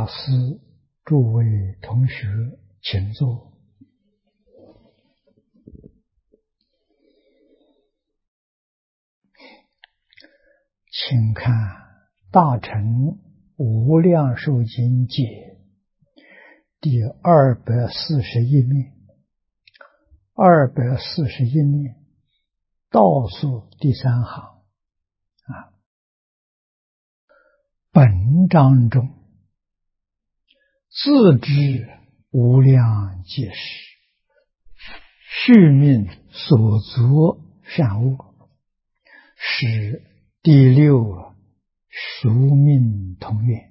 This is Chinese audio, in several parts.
法师、诸位同学，请坐。请看《大乘无量寿经解》第241面，241面倒数第3行本章中自知无量劫时，续命所作善恶，使第6宿命同源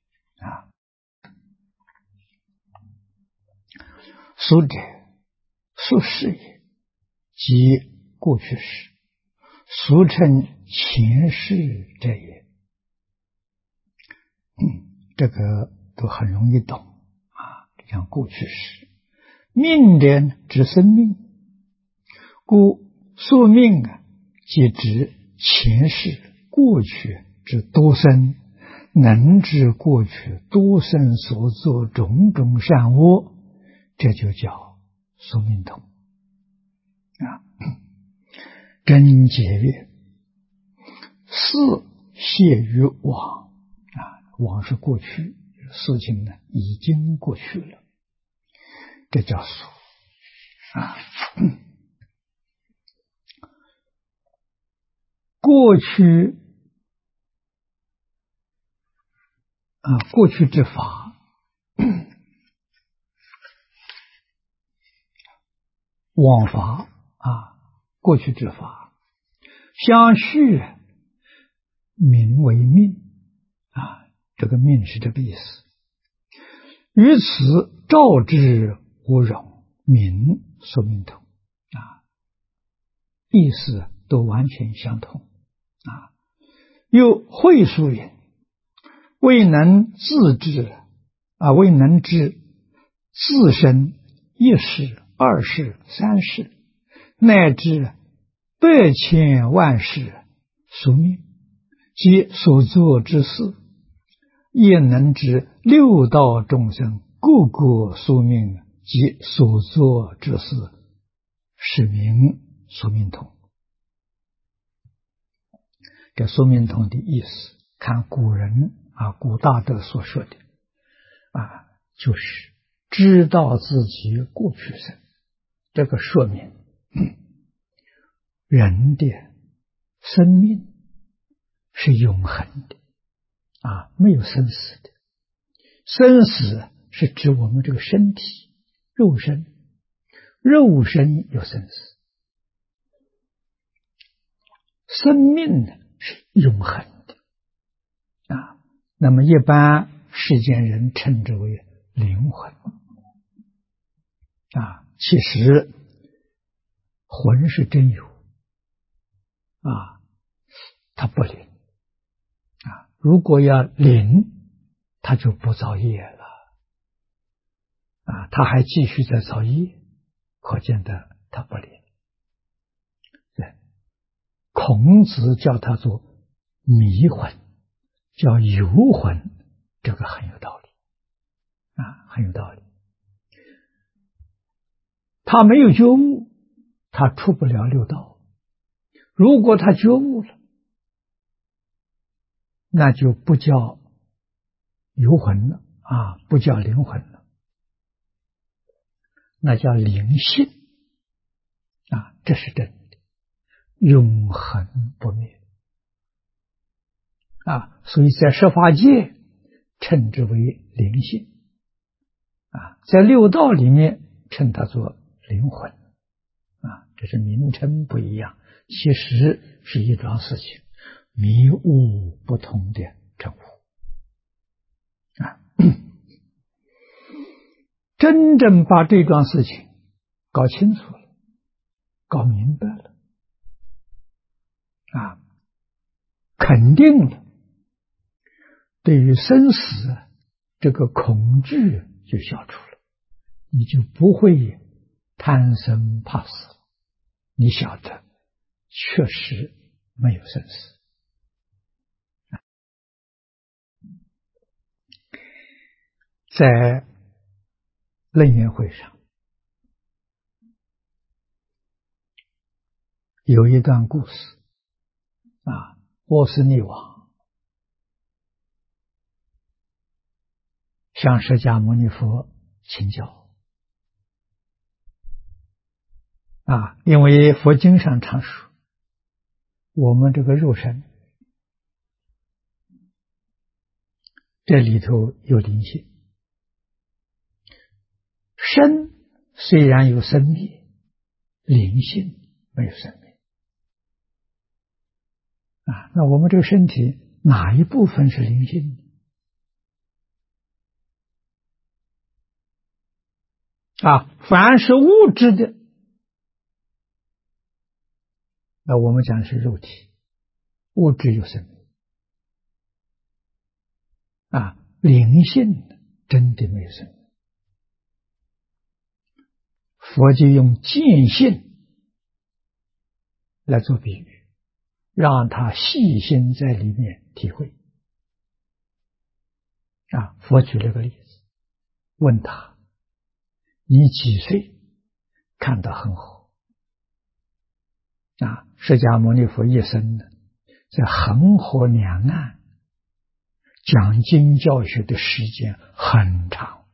宿者，宿事也，即过去时，俗称前世者也。这个都很容易懂讲过去时，命者指生命，故宿命即指前世过去之多生，能知过去多生所作种种善恶，这就叫宿命通真解曰：事谢于往往是过去，事情呢已经过去了，这叫宿过去过去之法往法过去之法相续，名为命这个命是这个意思。于此照之无容，名宿命通意思都完全相同又会疏云：未能自知未能知自身一世、二世、三世，乃至百千万世宿命，即所作之事，也能知六道众生各个宿命及所作之事，是名宿命通。这宿命通的意思，看古人古大德所说的就是知道自己过去生。这个说明人的生命是永恒的没有生死的。生死是指我们这个身体肉身有生死，生命呢是永恒的那么一般世间人称之为灵魂其实魂是真有它不灵如果要灵，它就不造业了它还继续在造业，可见的它不灵。孔子叫它做迷魂，叫游魂，这个很有道理很有道理。他没有觉悟，他出不了六道。如果他觉悟了，那就不叫游魂了不叫灵魂了，那叫灵性这是真的，永恒不灭所以在十法界称之为灵性在六道里面称它做灵魂这是名称不一样，其实是一桩事情，迷悟不同的称呼真正把这桩事情搞清楚了，搞明白了肯定了，对于生死这个恐惧就消除了，你就不会贪生怕死了，你晓得确实没有生死。 在楞严会上有一段故事啊，波斯匿王向释迦牟尼佛请教啊，因为佛经上常说，我们这个肉身这里头有灵性，身虽然有生灭，灵性没有生灭啊。那我们这个身体哪一部分是灵性啊？凡是物质的，那我们讲是肉体，物质有生命啊，灵性真的没有生命。佛就用见性来做比喻，让他细心在里面体会啊。佛举了个例子，问他：你几岁看到恒河啊？释迦牟尼佛一生呢，在恒河两岸讲经教学的时间很长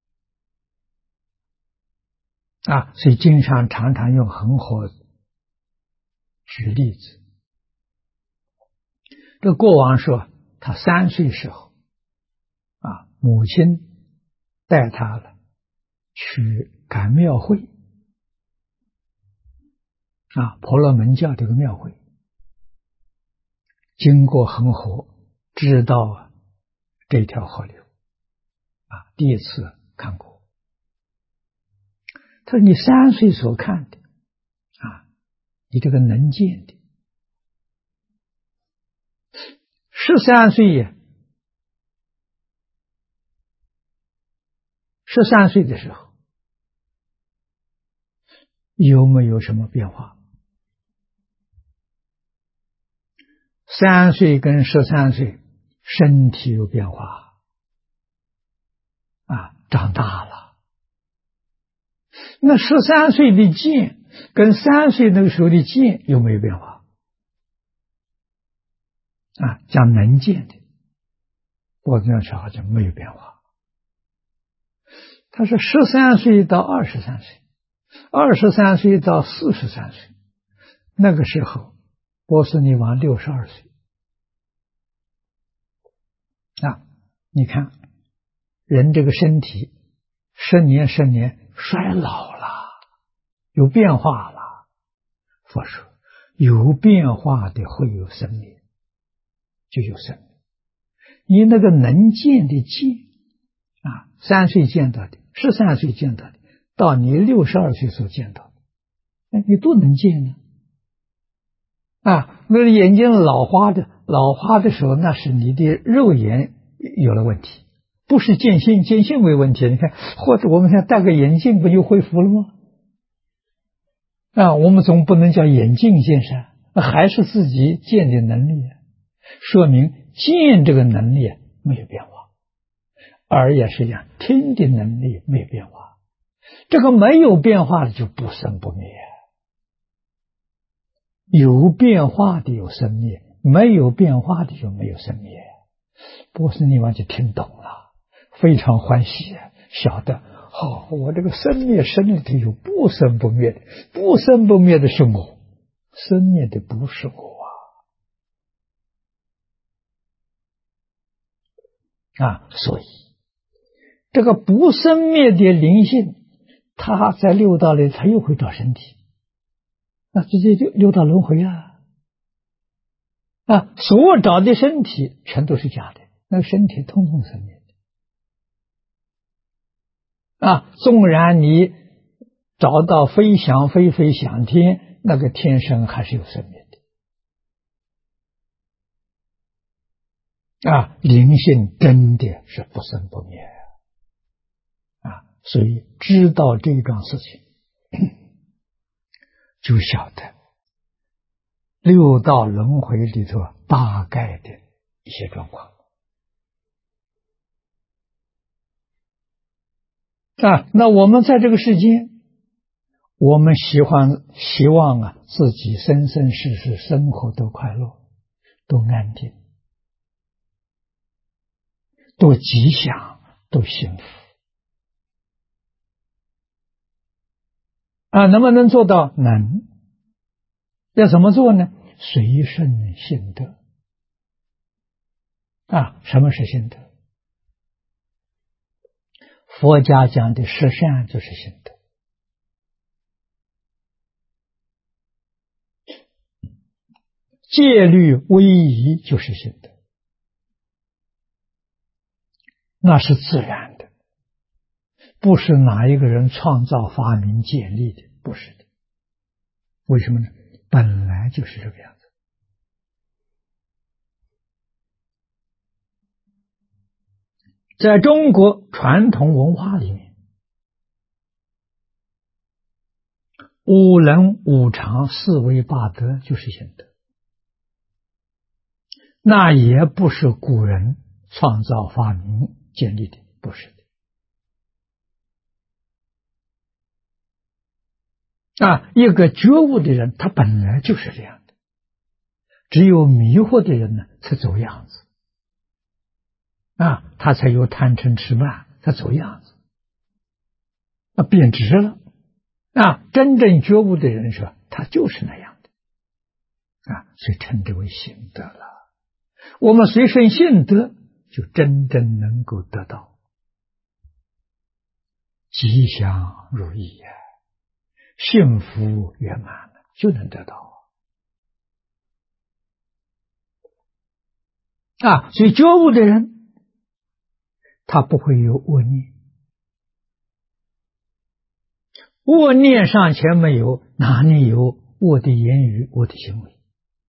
啊，所以经常常常用恒河举例子。这过往说他3岁时候啊，母亲带他了去赶庙会啊，婆罗门教这个庙会，经过恒河，知道这条河流啊，第一次看过。他说：“你3岁所看的啊，你这个能见的，13岁呀，13岁的时候有没有什么变化？3岁跟13岁身体有变化啊，长大了。那13岁的见跟3岁那个时候的见有没有变化啊？讲能见的，我这样说好像没有变化。他说13岁到23岁，23岁到43岁，那个时候波斯匿王62岁啊。你看人这个身体10年10年衰老了，有变化了。佛说有变化的会有生灭，就有生命。你那个能见的见啊，3岁见到的，13岁见到的，到你62岁所见到的，你都能见呢啊。那个眼睛老花的时候，那是你的肉眼有了问题，不是见性为问题。你看，或者我们现在戴个眼镜不就恢复了吗？啊，我们总不能叫眼镜见善，还是自己见的能力，说明见这个能力没有变化。耳也是一样，听的能力没有变化。这个没有变化的就不生不灭，有变化的有生灭，没有变化的就没有生灭。波斯匿王就听懂了，非常欢喜，晓得我这个生灭身里头有不生不灭的，不生不灭的是我，生灭的不是我啊。所以这个不生灭的灵性，它在六道里它又会找身体，那直接就六道轮回啊！所找的身体全都是假的，那个身体通通生灭的纵然你找到飞翔天，那个天生还是有生灭的灵性真的是不生不灭所以知道这桩事情就晓得六道轮回里头大概的一些状况那我们在这个世间，我们希望自己生生世世生活都快乐，都安定，都吉祥，都幸福。能不能做到？能。要怎么做呢？随顺性德。什么是性德？佛家讲的十善就是性德。戒律威仪就是性德，那是自然的，不是哪一个人创造发明建立的，不是的。为什么呢？本来就是这个样子。在中国传统文化里面，五伦五常四维八德就是性德，那也不是古人创造发明建立的，不是的。一个觉悟的人，他本来就是这样的，只有迷惑的人呢，才走样子。他才有贪嗔痴慢，他走样子，变质了。真正觉悟的人说，他就是那样的，所以称之为性德了。我们随顺性德，就真正能够得到吉祥如意幸福圆满了，就能得到。所以觉悟的人，他不会有恶念。恶念尚且没有，哪里有恶的言语、恶的行为？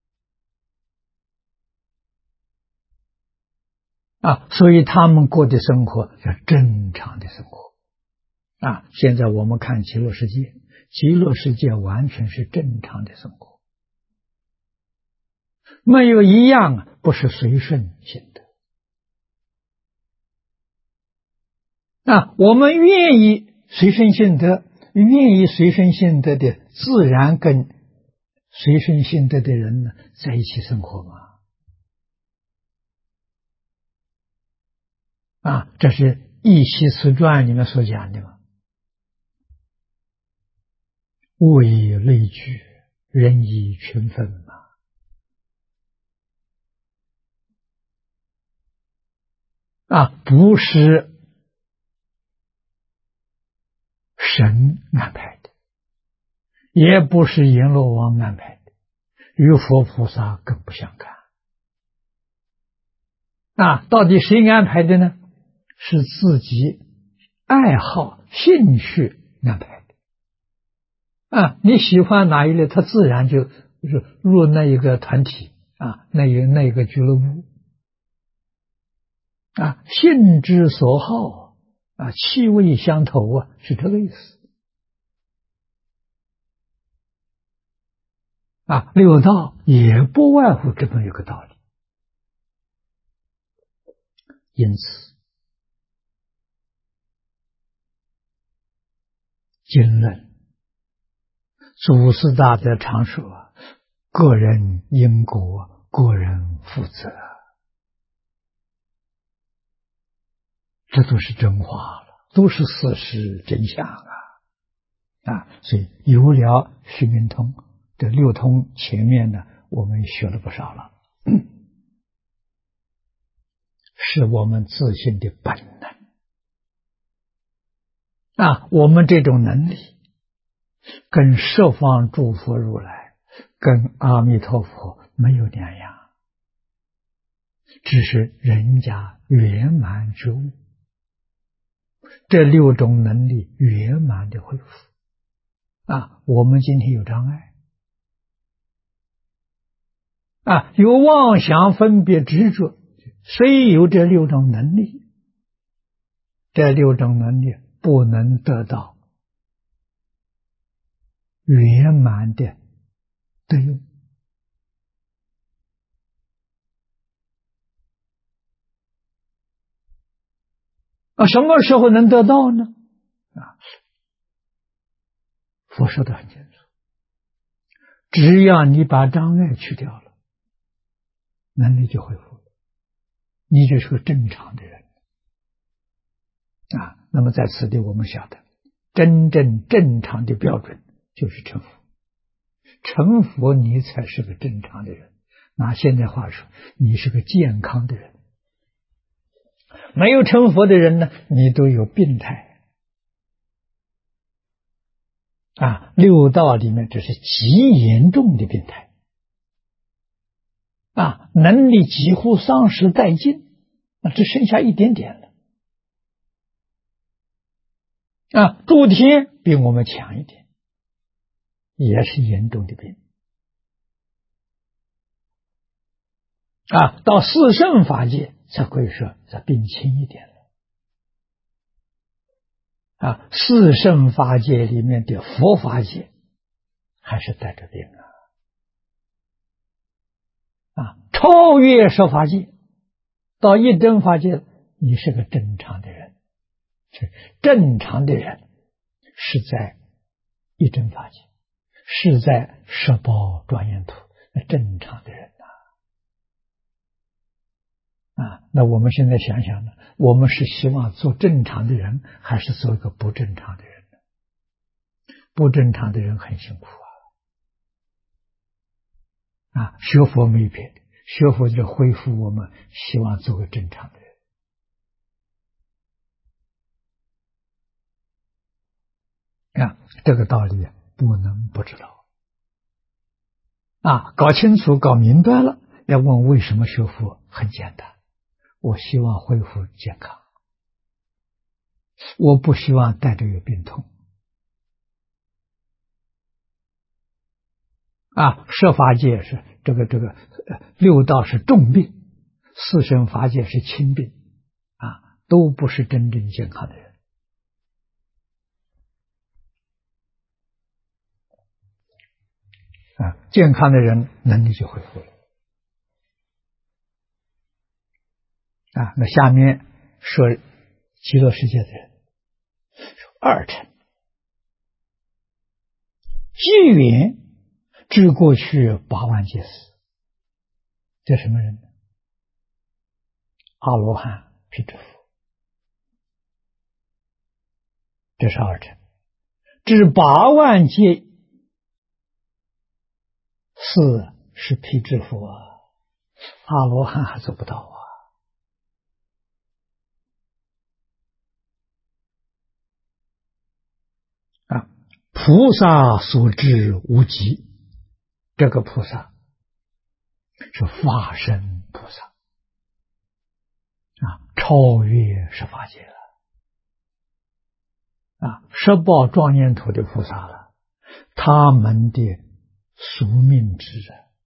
所以他们过的生活是正常的生活。现在我们看极乐世界，极乐世界完全是正常的生活，没有一样不是随顺性德。我们愿意随顺性德，愿意随顺性德的，自然跟随顺性德的人呢在一起生活嘛。这是《易系辞传》里面所讲的嘛。物以类聚，人以群分嘛。不是神安排的，也不是阎罗王安排的，与佛菩萨更不相干。到底谁安排的呢？是自己爱好、兴趣安排的。你喜欢哪一类，他自然就是入那一个团体那一个俱乐部。性之所好气味相投是这个意思。六道也不外乎这么一个道理。因此经论祖师大德常说，个人因果，个人负责，这都是真话了，都是事实真相所以有了须弥通这六通，前面呢我们学了不少了，是我们自信的本能我们这种能力跟十方诸佛如来，跟阿弥陀佛没有两样，只是人家圆满觉悟，这六种能力圆满的恢复我们今天有障碍有妄想分别执着，虽有这六种能力，这六种能力不能得到圆满的德用什么时候能得到呢？ 啊，佛说的很清楚，只要你把障碍去掉了，能力就恢复了，你就是个正常的人啊。那么在此地我们晓得，真正正常的标准就是成佛，成佛你才是个正常的人。拿现在话说，你是个健康的人。没有成佛的人呢，你都有病态啊。六道里面这是极严重的病态啊，能力几乎丧失殆尽，只剩下一点点了啊。诸天比我们强一点，也是严重的病啊。到四圣法界才可以说这病轻一点了啊。四圣法界里面的佛法界还是带着病啊，超越十法界到一真法界，你是个正常的人。正常的人是在一真法界，是在十宝庄严土，正常的人那我们现在想想呢，我们是希望做正常的人，还是做一个不正常的人呢？不正常的人很辛苦学佛没别的，学佛就恢复我们希望做个正常的人这个道理不能不知道搞清楚搞明白了，要问为什么学佛，很简单，我希望恢复健康，我不希望带着有病痛十法界是这个六道是重病，四圣法界是轻病都不是真正健康的人健康的人能力就恢复了那下面说极乐世界的人，二乘机缘至过去8万劫死，这什么人呢？阿罗汉、辟支佛，这是二乘。至8万劫死是辟支佛阿罗汉还做不到菩萨所知无极，这个菩萨是化身菩萨超越十法界了十报庄严土的菩萨了，他们的宿命之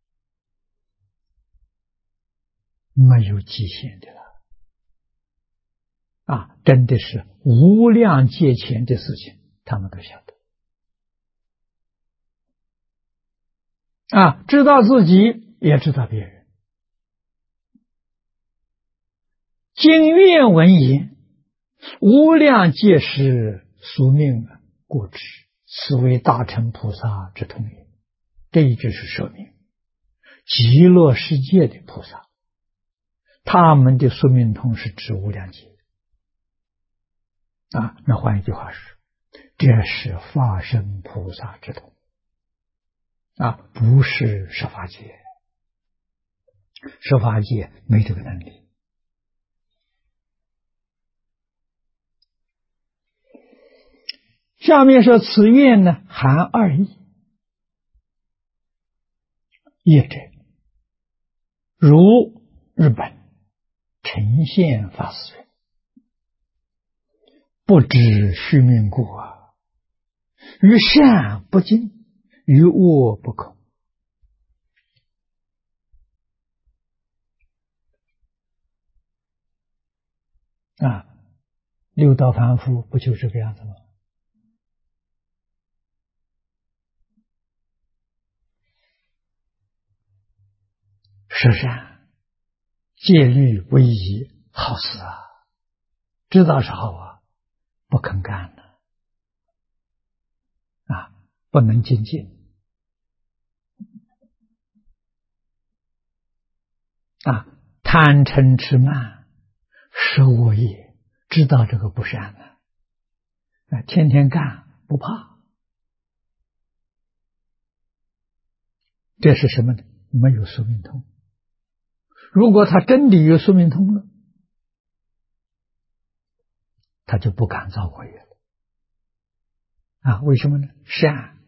没有极限的了真的是无量劫前的事情，他们都晓得知道自己也知道别人。经愿闻言，无量劫时宿命故知，此为大乘菩萨之通也。这一句是说明极乐世界的菩萨，他们的宿命通是指无量劫那换一句话说，这是化身菩萨之通不是十法界，十法界没这个能力。下面说此愿呢含二义，业者如日本呈现法师人，不知虚名故于善不敬，于恶不恐六道凡夫不就这个样子吗？舍善戒律为宜，好事知道是好不肯干了不能精进啊！贪嗔痴慢是恶业，知道这个不善的啊，天天干不怕，这是什么呢？没有宿命通。如果他真的有宿命通了，他就不敢造恶业了啊！为什么呢？善，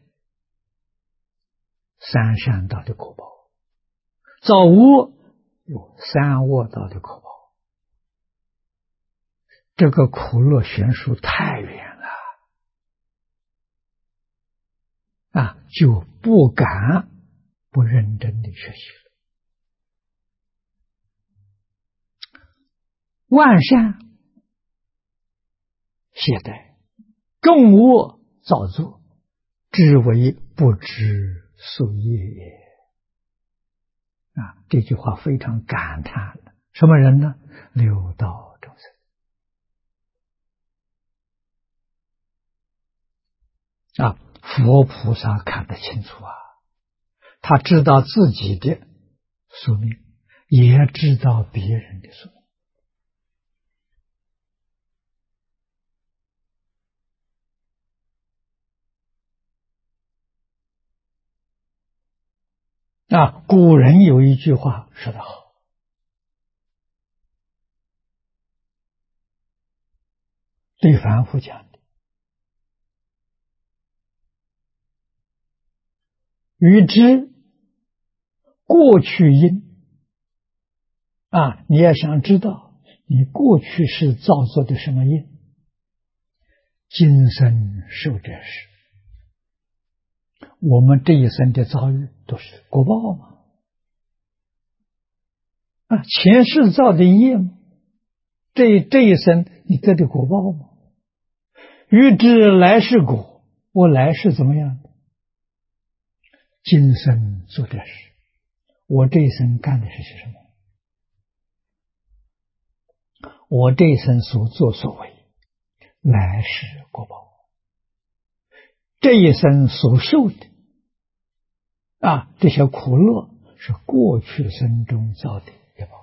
三善道的果报；造恶有三恶道的果报。这个苦乐悬殊太远了啊，就不敢不认真的学习了。万善懈怠，众恶造作，只为不知宿业也。啊，这句话非常感叹的。什么人呢？六道众生啊，佛菩萨看得清楚啊，他知道自己的宿命，也知道别人的宿命。啊，古人有一句话说得好，对凡夫讲的，欲知过去因啊，你要想知道你过去是造作的什么因，今生受者是。我们这一生的遭遇都是果报嘛，啊，前世造的业嘛，这一生你得的果报嘛。欲知来世果，我来世怎么样？今生做的事，我这一生干的是些什么？我这一生所作所为，来世果报。这一生所受的啊，这些苦乐是过去生中造的业报。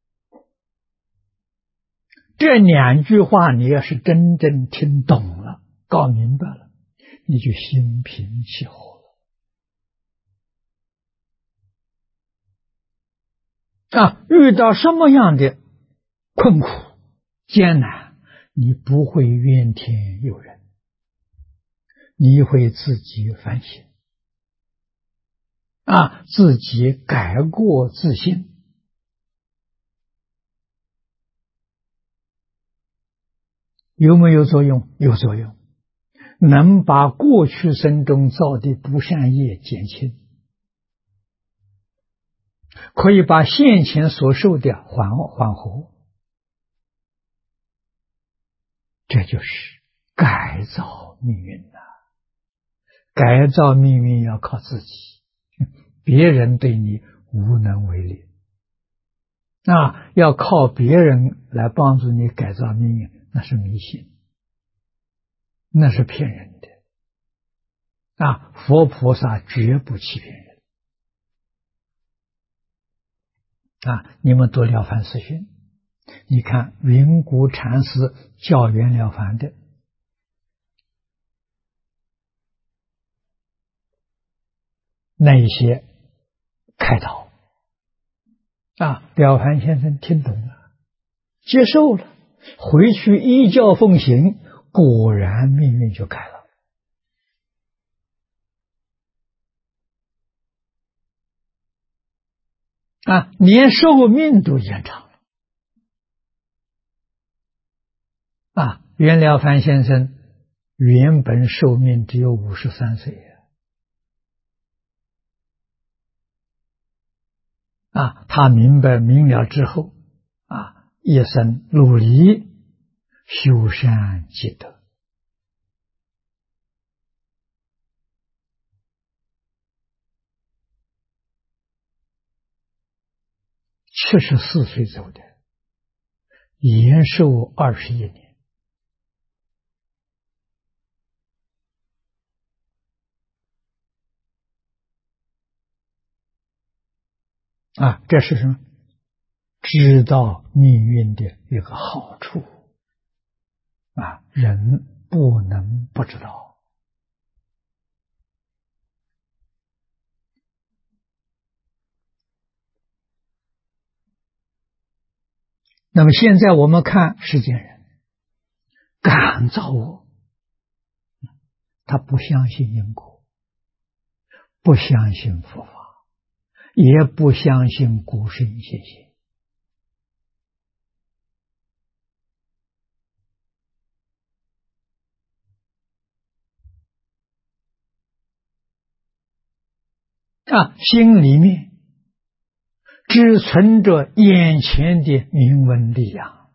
这两句话你要是真正听懂了，搞明白了，你就心平气和了啊！遇到什么样的困苦艰难，你不会怨天尤人，你会自己反省啊，自己改过自新。有没有作用？有作用，能把过去生中造的不善业减轻，可以把现前所受的缓和，这就是改造命运呐。改造命运要靠自己，别人对你无能为力。要靠别人来帮助你改造命运，那是迷信，那是骗人的。佛菩萨绝不欺骗人。你们读了凡四训，你看云谷禅师教袁了凡的那一些开导了凡先生听懂了，接受了，回去依教奉行，果然命运就改了。连寿命都延长了。袁了凡先生原本寿命只有53岁他明了之后一生努力修善积德。74岁走的，延寿21年。 啊，这是什么？知道命运的一个好处啊，人不能不知道。那么现在我们看世间人感造恶，他不相信因果，不相信佛法，也不相信古圣先贤。啊，心里面只存着眼前的名闻利养，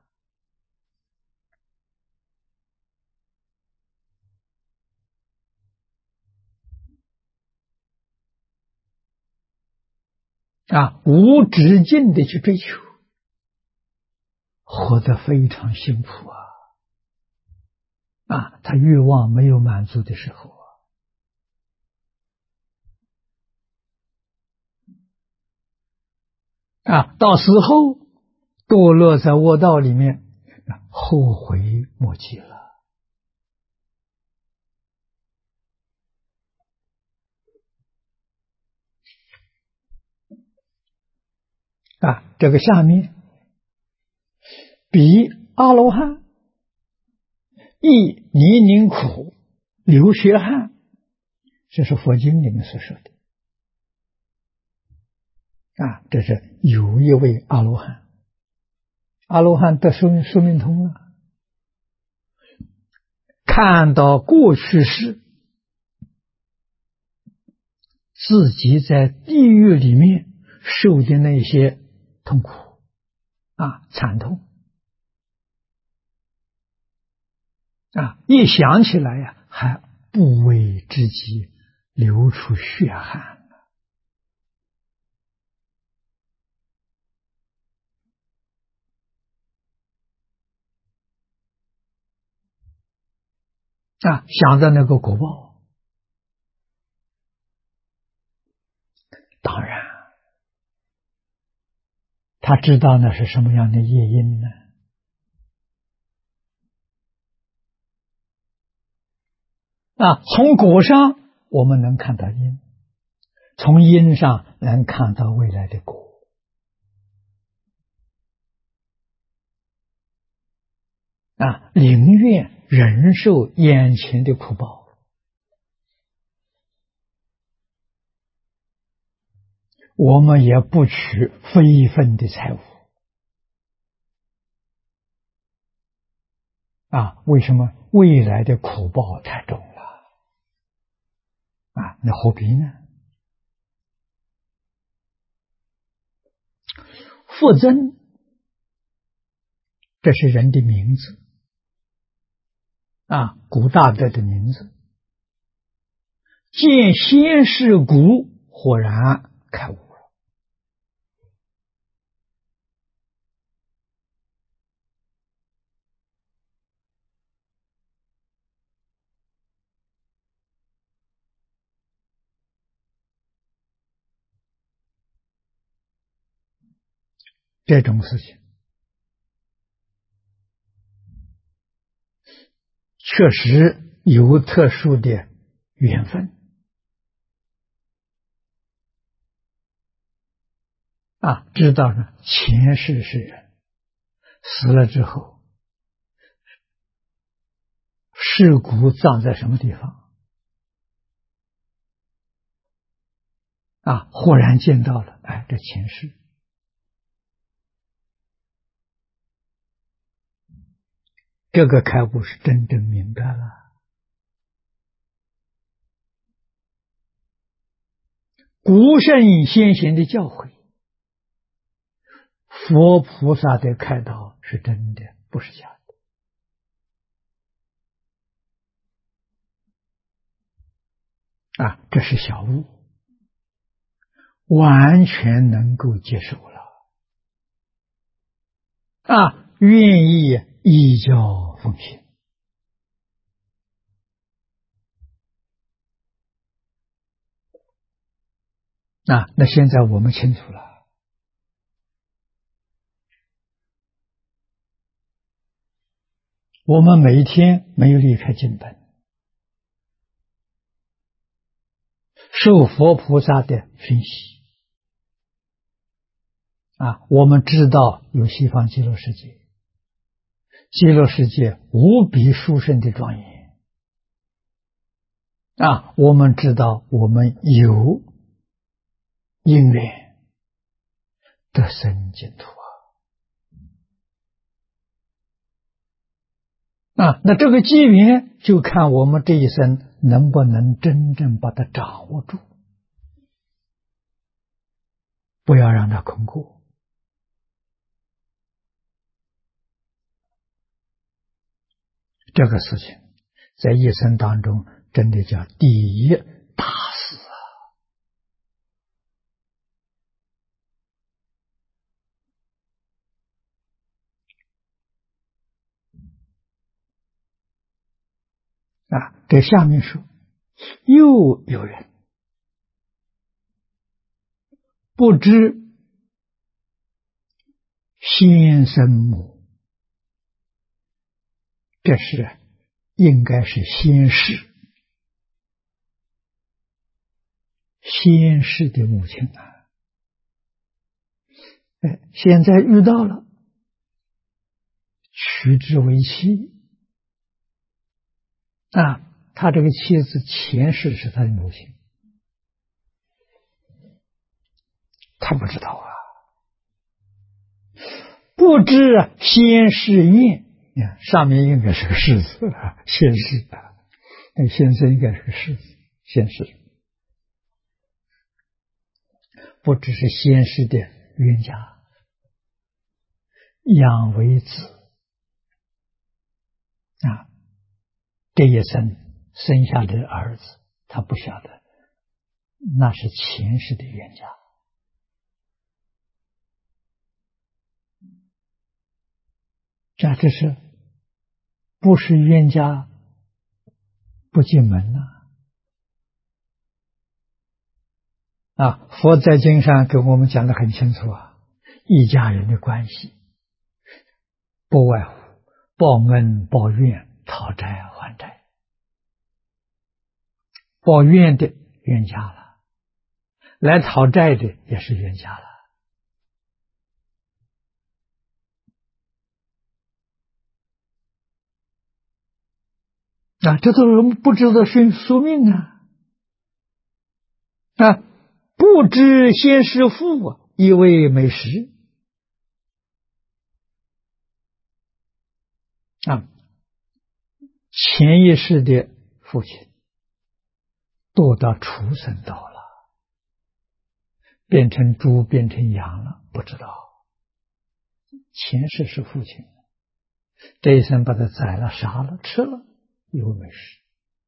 啊，无止境的去追求，活得非常辛苦啊！啊，他欲望没有满足的时候啊，到时候堕落在恶道里面，后悔莫及了。啊，这个下面比阿罗汉亦泥泞苦流血汗，这是佛经里面所说的。啊，这是有一位阿罗汉，阿罗汉得宿命通了，看到过去世自己在地狱里面受的那些痛苦啊，惨痛啊，一想起来呀，还不为之己流出血汗。啊，想着那个果报，当然他知道那是什么样的业因呢？啊，从果上我们能看到因，从因上能看到未来的果。啊，宁愿忍受眼前的苦报，我们也不取非分的财物。啊，为什么？未来的苦报太重了。啊，那何必呢？复增，这是人的名字。啊，古大德的名字。见先世古，豁然开悟了。这种事情确实有特殊的缘分。啊，知道呢，前世是人，死了之后，尸骨葬在什么地方？啊，忽然见到了，哎，这前世。这个开悟是真正明白了。古圣先贤的教诲，佛菩萨的开导是真的，不是假的。啊，这是小悟，完全能够接受了。啊，愿意依教奉行。啊，那现在我们清楚了。 我们每一天没有离开经本，受佛菩萨的熏习我们知道有西方极乐世界，极乐世界无比殊胜的庄严我们知道我们有因缘得生净土那这个机缘就看我们这一生能不能真正把它掌握住，不要让它空过。这个事情在一生当中真的叫第一大事这下面说，又有人不知先生母，这是应该是先世的母亲现在遇到了，娶之为妻他这个妻子前世是他的母亲，他不知道不知先世愿，上面应该是个世字先世那先生应该是个世字，先世不只是先世的冤家，养为子这一生生下的儿子，他不晓得那是前世的冤家这是不是冤家不进门佛在经上给我们讲得很清楚一家人的关系不外乎报恩报怨，讨债还债。报怨的冤家了，来讨债的也是冤家了这都是不知道宿命不知先师父以为美食前一世的父亲堕到畜生道了，变成猪变成羊了，不知道前世是父亲，这一生把他宰了杀了吃了，以为美食。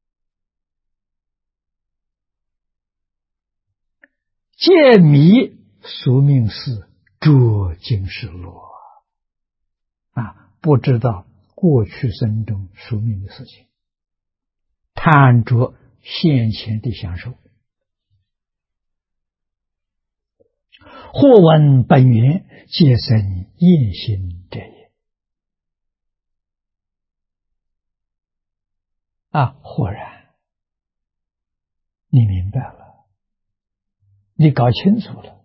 见迷宿命事，着今世落不知道过去生中宿命的事情，贪着现前的享受。或闻本源，皆生厌心者也。豁然，你明白了，你搞清楚了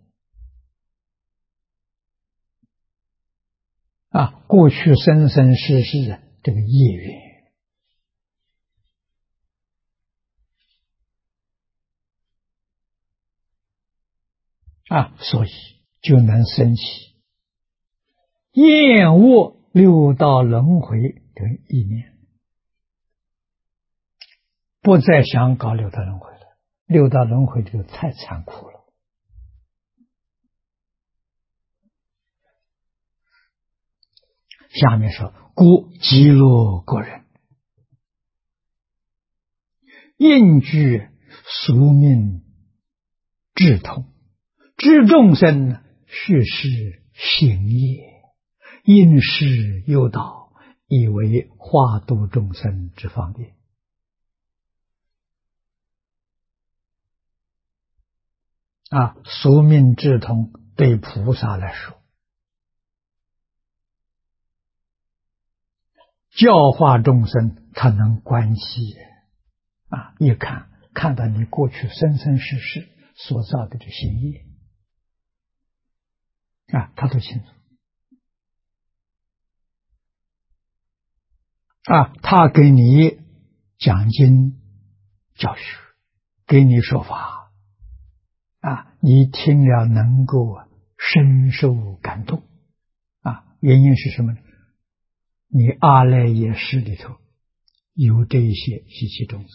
过去生生世世这个业缘所以就能升起厌恶六道轮回的意念，不再想搞六道轮回了，六道轮回这个太残酷了。下面说，故极乐国人应具宿命智通，知众生世事行业，因事诱导，以为化度众生之方便。宿命智通对菩萨来说， 教化众生，他能关系一看到你过去生生世世所造的这行业他都清楚他给你讲经教学，给你说法你听了能够深受感动原因是什么呢？你阿赖耶识里头有这一些习气种子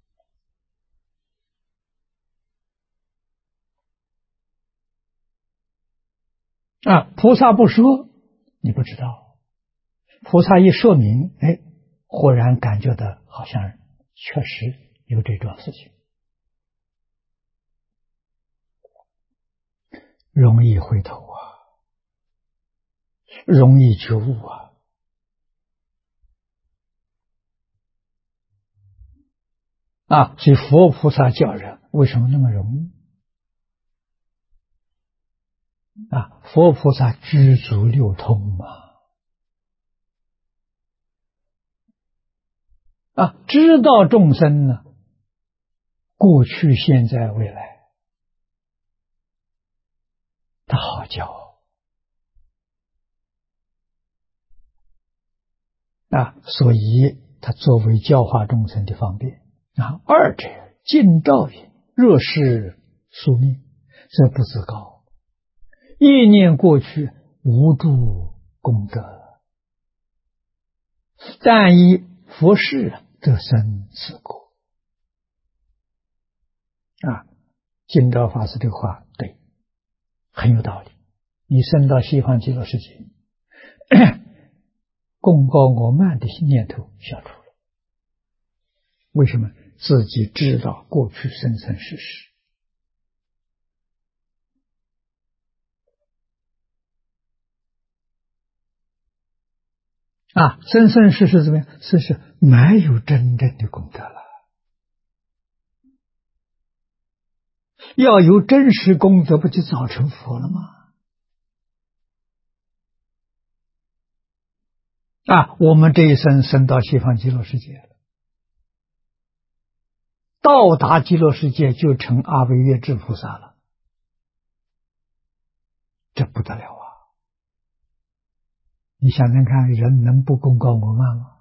菩萨不说你不知道，菩萨一说明，忽然感觉到好像确实有这桩事情，容易回头容易觉悟所以佛菩萨教人为什么那么容易佛菩萨具足六通知道众生呢，过去现在未来，他好教所以他作为教化众生的方便二者尽照也，若是宿命，则不自高，意念过去无助功德，但以佛事得生此果净照法师这话对，很有道理。你升到西方极乐世界，功高我慢的念头消除了，为什么？自己知道过去生生世世生生世世怎么样？是没有真正的功德了。要有真实功德，不就早成佛了吗？我们这一生升到西方极乐世界了，到达极乐世界就成阿惟越致菩萨了，这不得了你想想看，人能不功高我慢吗？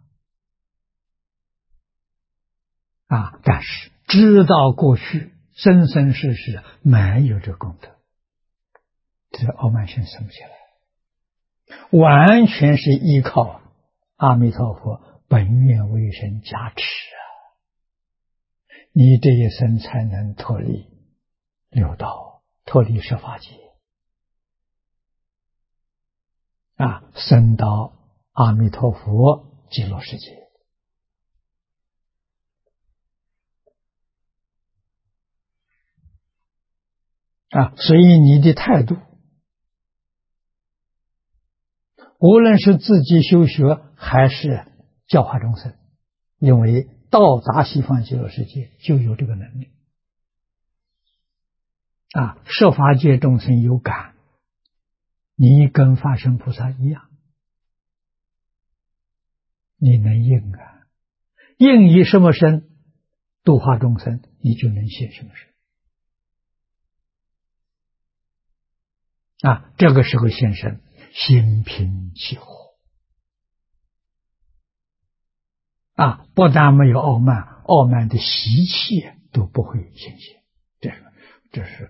但是知道过去生生世世没有这功德，这傲慢心生不起来，完全是依靠阿弥陀佛本愿威神加持你这一生才能脱离六道，脱离十法界升到阿弥陀佛极乐世界所以你的态度，无论是自己修学还是教化众生，因为到达西方极乐世界就有这个能力十法界众生有感，你跟法身菩萨一样，你能应应以什么身度化众生，你就能现什么身这个时候现身心平气和不但没有傲慢，傲慢的习气都不会显现，这是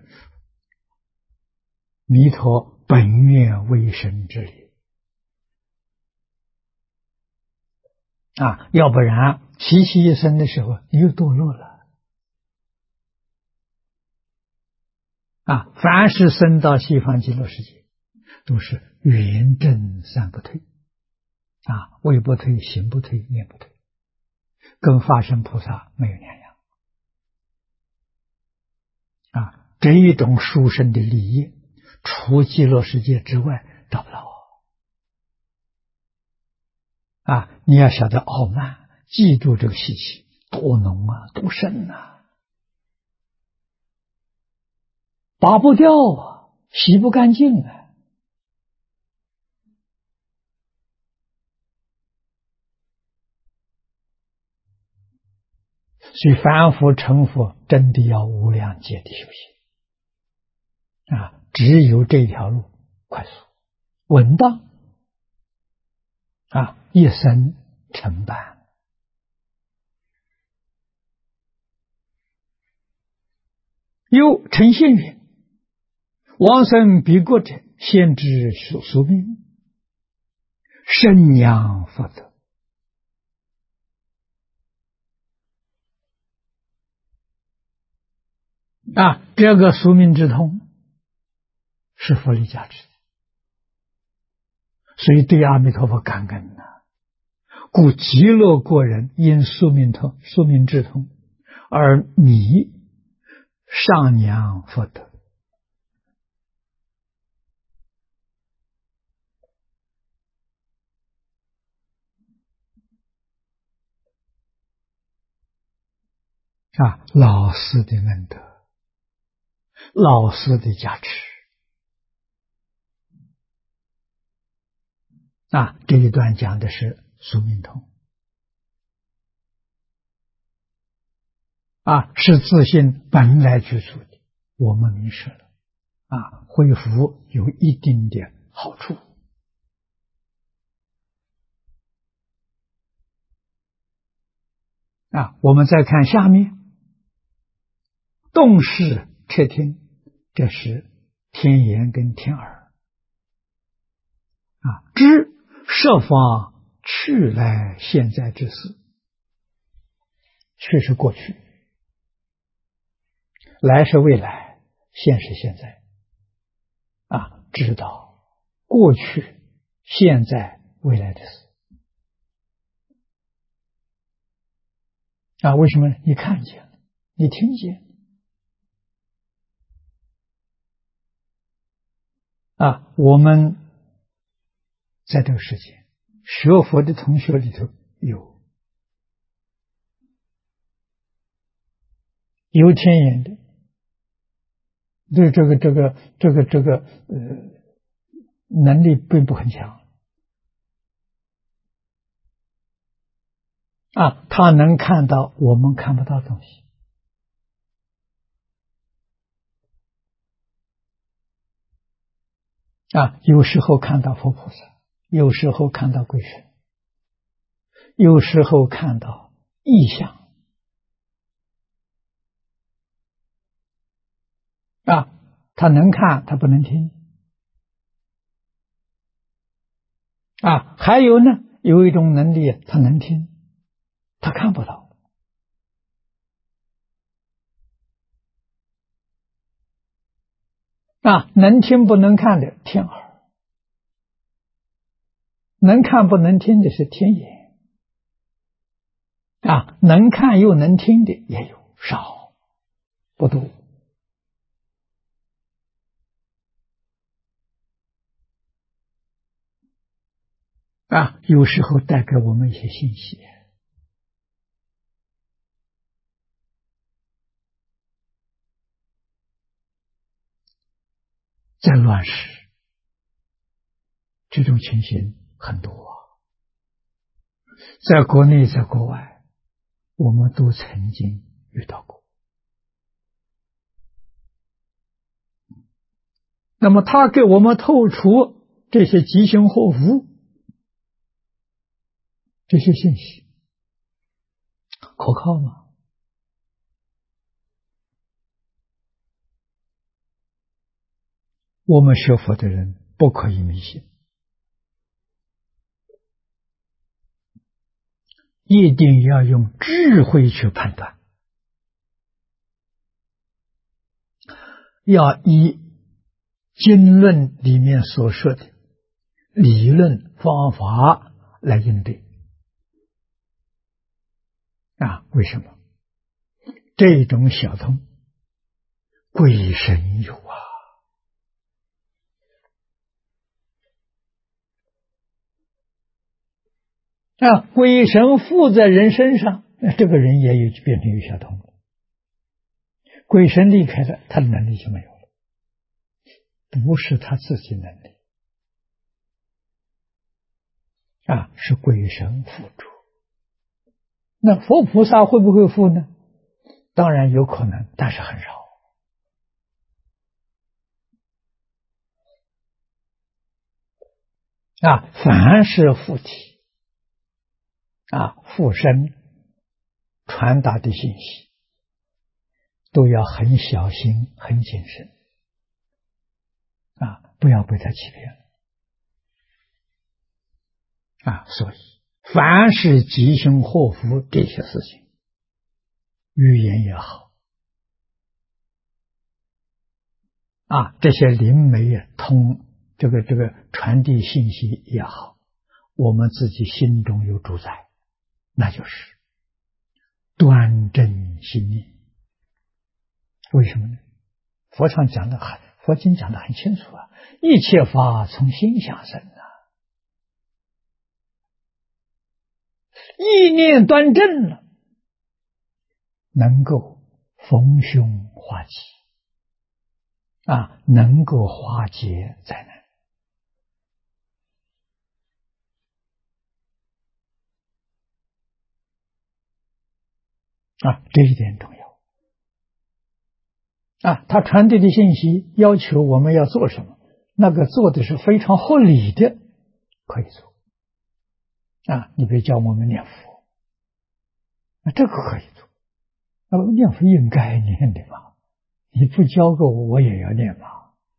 弥陀本愿威神之理要不然习气一生的时候你又堕落了凡是升到西方极乐世界都是圆正三不退位不退，行不退，念不退，跟法身菩萨没有两样这一种殊胜的利益除极乐世界之外找不到你要晓得傲慢，记住这个习气多浓多深拔不掉洗不干净所以凡夫成佛真的要无量劫的修行只有这条路快速稳当一生成办。又陈宪云：往生彼国者，先知宿命，生养福德。这个宿命之通是佛力加持的，所以对阿弥陀佛感恩故极乐国人因宿命之通而迷上扬福德。老师的恩德，老师的加持这一段讲的是宿命通是自信本来具足的，我们迷失了恢复有一定的好处我们再看下面，动视彻听，这是天眼跟天耳知设法去来现在之事，去是过去，来是未来，现是现在知道过去现在未来的事为什么呢？你看见了，你听见我们在这个世界学佛的同学里头有天眼的，对这个能力并不很强他能看到我们看不到的东西有时候看到佛菩萨，有时候看到鬼神，有时候看到异象他能看，他不能听还有呢，有一种能力他能听，他看不到能听不能看的天耳，能看不能听的是天眼能看又能听的也有，少不多有时候带给我们一些信息在乱世这种情形很多在国内在国外我们都曾经遇到过。那么他给我们透出这些吉凶祸福这些信息可靠吗？我们学佛的人不可以迷信，一定要用智慧去判断，要以经论里面所说的理论方法来应对为什么？这种小通鬼神有鬼神附在人身上，这个人也变成有小通了。鬼神离开了，他的能力就没有了，不是他自己能力是鬼神附着。那佛菩萨会不会附呢？ 当然有可能，但是很少。凡是附体附身传达的信息，都要很小心、很谨慎不要被他欺骗所以，凡是吉凶祸福这些事情，预言也好这些灵媒这个传递信息也好，我们自己心中有主宰，那就是端正心念。为什么呢？佛经讲得很清楚一切法从心想生意念端正了，能够逢凶化吉能够化解灾难这一点重要他传递的信息要求我们要做什么，那个做的是非常合理的，可以做你别教我们念佛这个可以做念佛应该念的嘛，你不教过我也要念嘛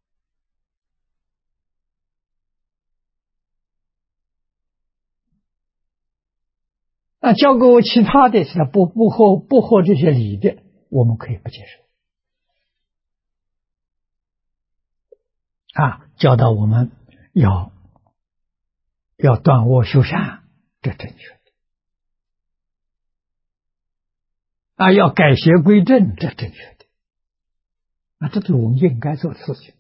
教给我其他的不合这些理的，我们可以不接受教导我们要断恶修善，这正确的要改邪归正，这正确的这是我们应该做的事情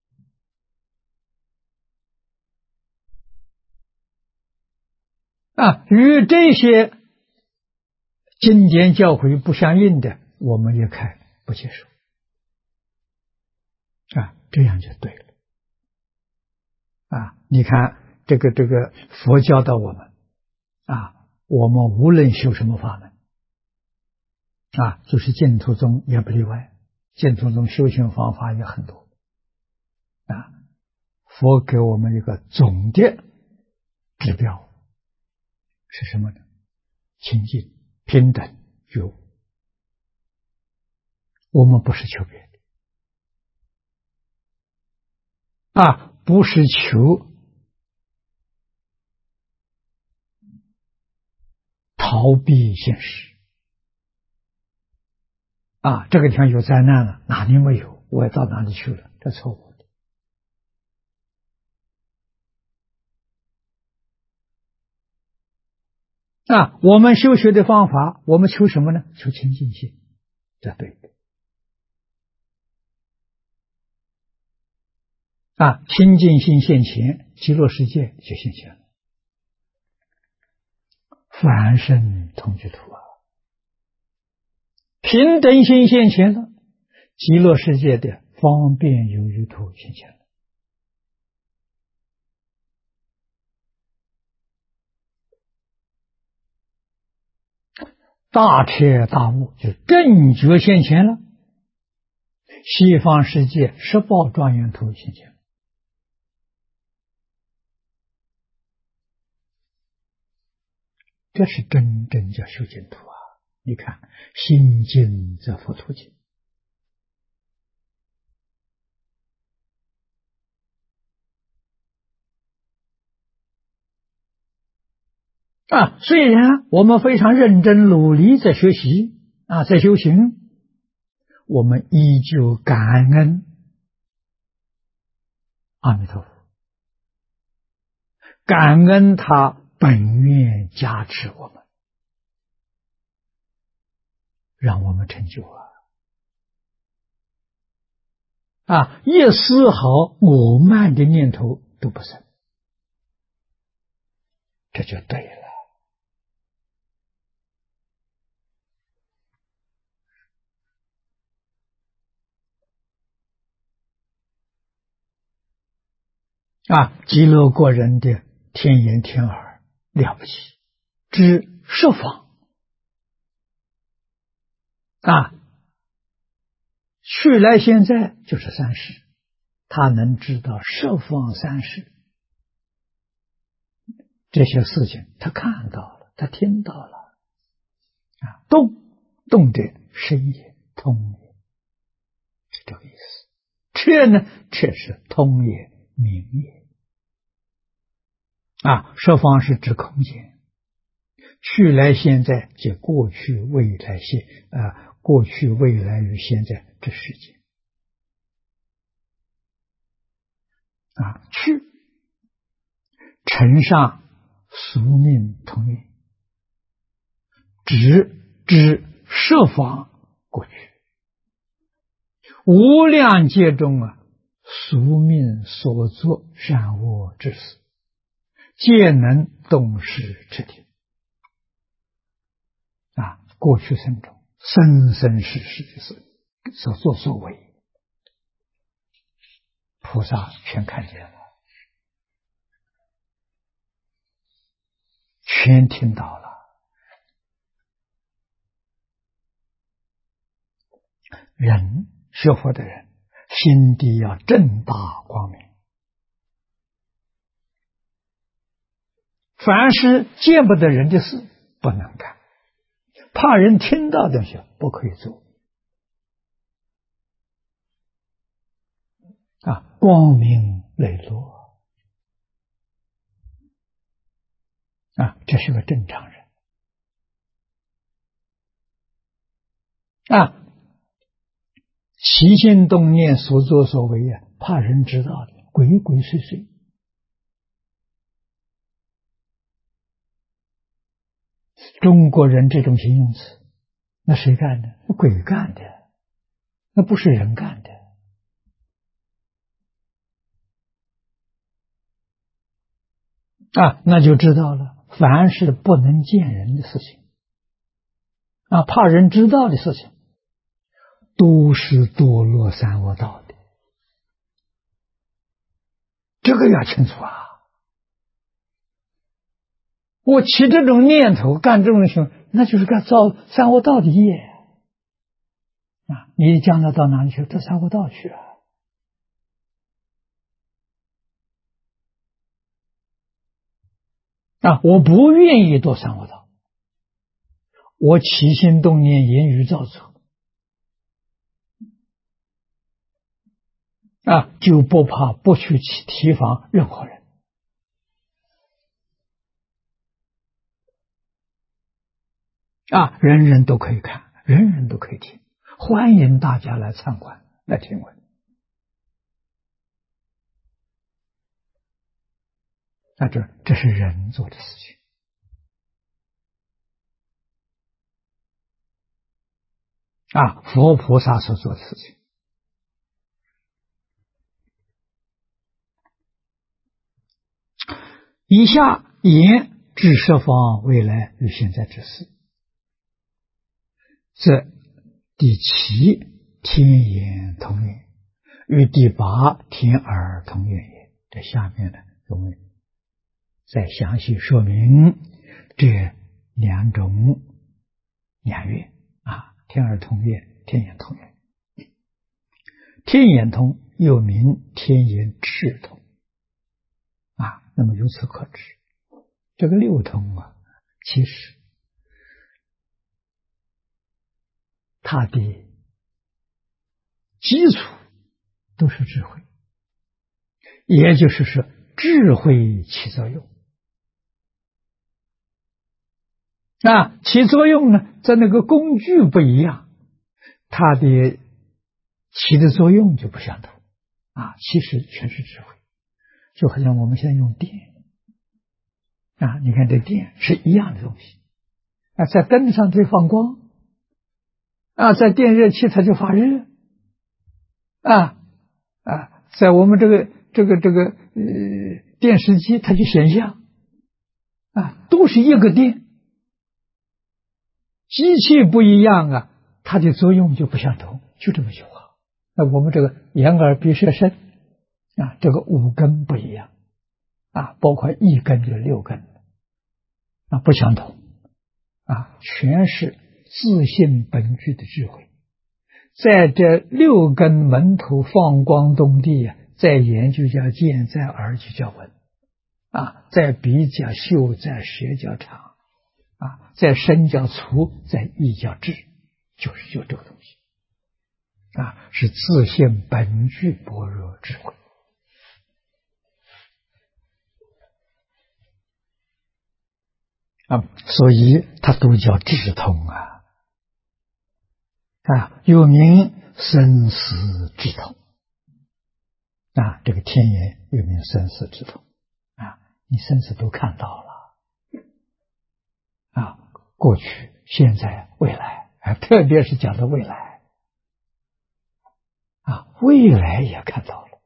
与这些经典教诲不相应的，我们也可以不接受这样就对了你看这个佛教导我们我们无论修什么法门就是净土宗也不例外，净土宗修行方法也很多佛给我们一个总的指标是什么呢？清净、平等、觉悟。我们不是求别的不是求逃避现实这个地方有灾难了，哪里没有，我也到哪里去了，这错误的我们修学的方法，我们求什么呢？求清净心，这对的清净心现前，极乐世界就现前了，凡圣同居土平等心现前了，极乐世界的方便有余土现前了大彻大悟，就正觉现前了，西方世界十报庄严土现前了这是真正叫修净土你看心净则佛土净虽然我们非常认真努力在学习在修行，我们依旧感恩阿弥陀佛，感恩他本愿加持我们，让我们成就一丝毫我慢的念头都不生，这就对了极乐国人的天眼天耳了不起，知十方去来现在就是三世，他能知道十方三世这些事情，他看到了，他听到了。动者生也，通也，是这个意思。彻呢，彻是通也，明也。十方是指空间，去来现在即过去未来过去未来与现在这世界。去承上宿命同源，知十方过去，无量劫中宿命所作善恶之事，皆能洞悉彻底。过去生中生生世世的事，所作所为，菩萨全看见了，全听到了。人学佛的人，心地要正大光明，凡是见不得人的事不能干，怕人听到的东西不可以做。光明磊落，这是个正常人。起心动念所作所为怕人知道的，鬼鬼祟祟。中国人这种形容词，那谁干的？那鬼干的，那不是人干的。那就知道了，凡是不能见人的事情，怕人知道的事情，都是堕落三恶道的。这个要清楚我起这种念头干这种事，那就是干造三恶道的业你将来到哪里去？到三恶道去我不愿意堕三恶道，我起心动念言语造作就不怕不去提防任何人。人人都可以看，人人都可以听，欢迎大家来参观，来听闻。这是人做的事情。佛菩萨所做的事情。以下言至十方未来与现在之事，这第七天眼同源，与第八天耳同源也。这下面呢，我们再详细说明这两种两源天耳同源，天眼同源。天眼通又名天眼智通那么由此可知，这个六通其实它的基础都是智慧，也就是说智慧起作用起作用呢，在那个工具不一样，它的起的作用就不相同其实全是智慧。就好像我们现在用电你看这电是一样的东西在灯上就放光在电热器它就发热在我们这个电视机它就显像都是一个电，机器不一样它的作用就不相同，就这么句话。那我们这个眼耳鼻舌身这个五根不一样包括一根就六根不相同全是自性本具的智慧， 在这六根门头放光动地啊，在眼就叫见，在耳就叫闻，在鼻叫嗅，在舌叫尝，在身叫触，在意叫知，就这个东西，是自性本具般若智慧。所以它都叫智通又名生死智通这个天眼又名生死智通你生死都看到了过去、现在、未来特别是讲的未来未来也看到了，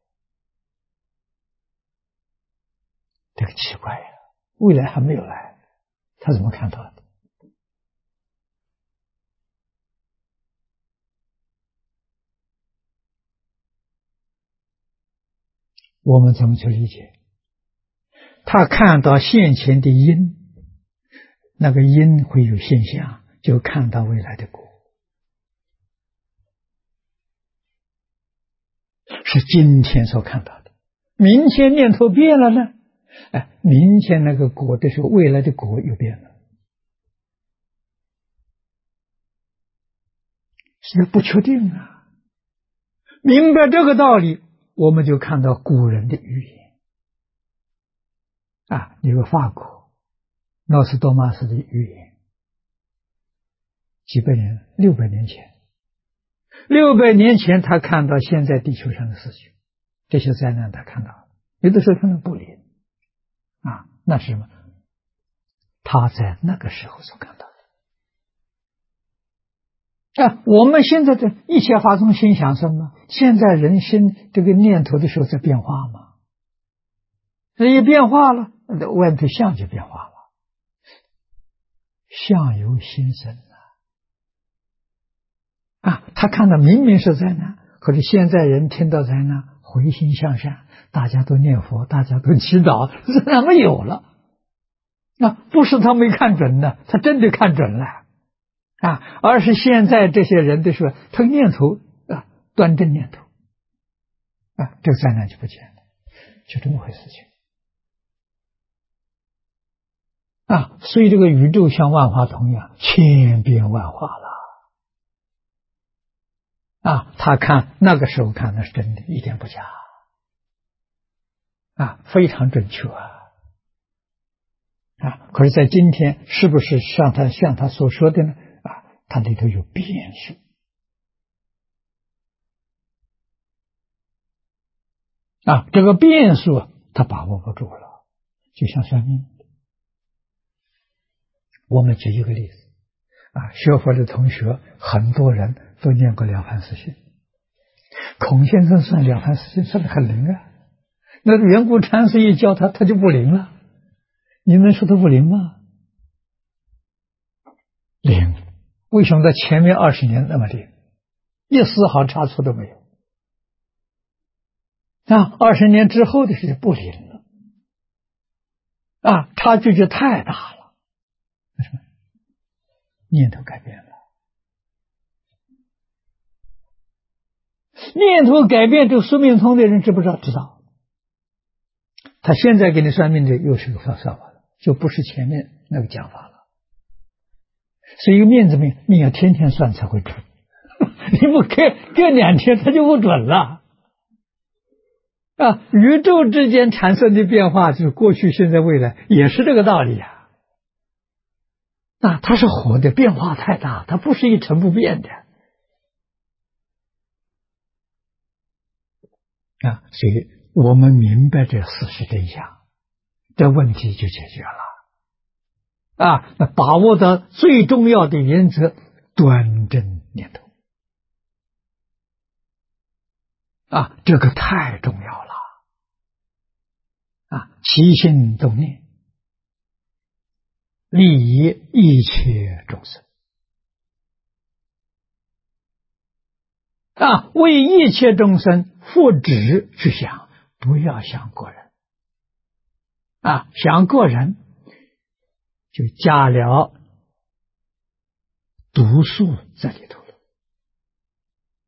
这个奇怪未来还没有来。他怎么看到的？我们怎么去理解？他看到现前的因，那个因会有现象，就看到未来的果，是今天所看到的。明天念头变了呢？明天那个果的时候，未来的果又变了，是不确定明白这个道理，我们就看到古人的语言有个法国诺斯多玛斯的语言，几百年，600年前，600年前他看到现在地球上的事情，这些灾难他看到了，有的时候可能不灵那是什么？他在那个时候所看到的我们现在的一切法中心想什么？现在人心这个念头的时候在变化吗？这一变化了，外面的相就变化了，相由心生他看到明明是灾难，可是现在人听到灾难回心向善，大家都念佛，大家都祈祷，这两个有了不是他没看准的，他真的看准了而是现在这些人的说他念头端正念头这个灾难就不见了，就这么回事情所以这个宇宙像万花筒一样，千变万化了他看那个时候看的是真的，一点不假非常准确可是在今天是不是像他所说的呢它里头有变数这个变数他把握不住了，就像算命。我们举一个例子学佛的同学很多人都念过了凡四训，孔先生算了凡四训算得很灵那圆谷禅师一教他就不灵了，你能说他不灵吗？灵，为什么在前面20年那么灵，一丝毫差错都没有20年之后的事情不灵了差距就太大了。为什么？念头改变了，念头改变，这个算命通的人知不知道？知道。他现在给你算命的又是个算法了，就不是前面那个讲法了。所以一个面子命要天天算才会准，你不隔2天它就不准了宇宙之间产生的变化就是过去、现在、未来，也是这个道理它是活的，变化太大，它不是一成不变的所以我们明白这事实真相，这问题就解决了那把握到最重要的原则，端正念头这个太重要了起心动念，利益一切众生为一切众生复旨去想，不要想个人想个人就加了毒素在里头了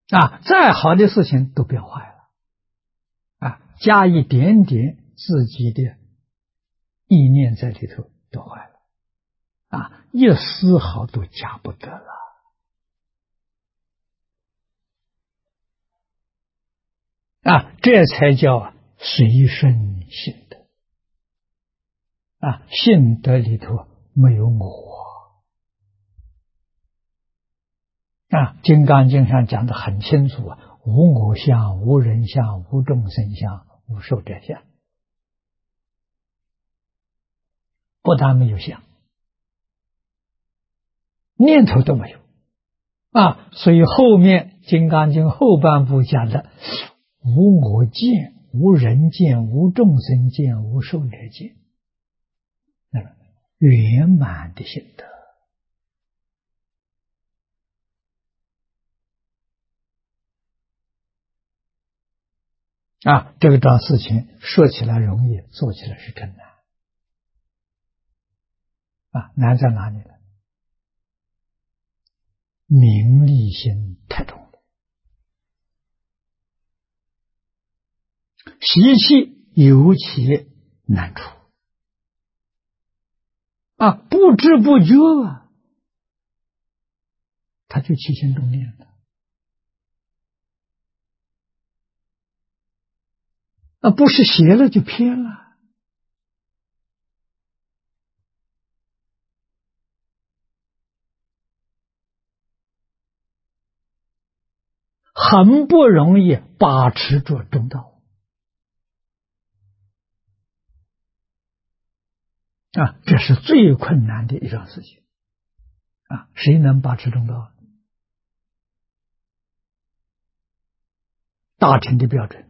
再好的事情都变坏了加一点点自己的意念在里头都坏了一丝毫都加不得了这才叫随顺性德性德里头没有我金刚经上讲得很清楚无我相、无人相、无众生相、无寿者相，不但没有相，念头都没有所以后面金刚经后半部讲的无我见、无人见、无众生见、无寿者见，圆满的心得这个桩事情说起来容易，做起来是真难难在哪里呢？名利心太重了，习气尤其难除不知不觉他就起心动念了不是邪了就偏了很不容易把持住中道这是最困难的一桩事情谁能把持中道？大乘的标准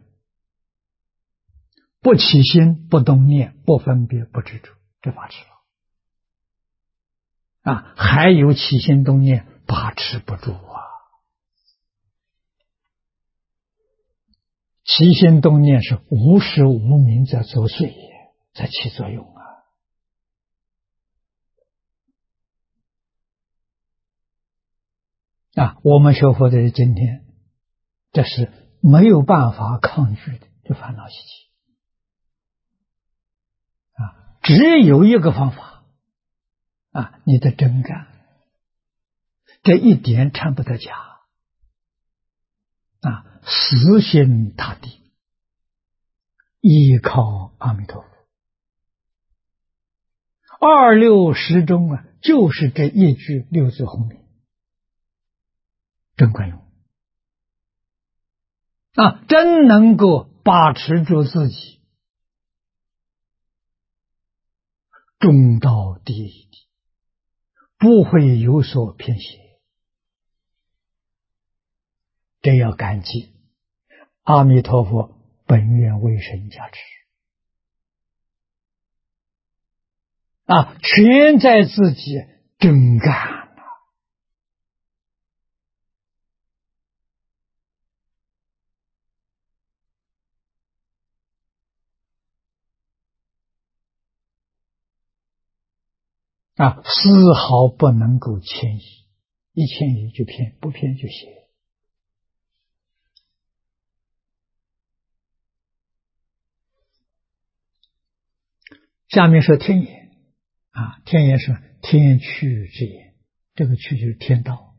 不起心、不动念、不分别、不执着，这把持了还有起心动念把持不住起心动念是无时无明在作祟，在起作用我们学佛的今天，这是没有办法抗拒的，这烦恼习气只有一个方法你的真干，这一点掺不得假死心塌地，依靠阿弥陀佛。二六时中就是这一句六字洪名，真管用真能够把持住自己中道第一地，不会有所偏斜。这要感激阿弥陀佛本愿威神加持全在自己真干丝毫不能够迁移，一迁移就偏，不偏就邪。下面说天眼天眼是天趣之眼，这个趣就是天道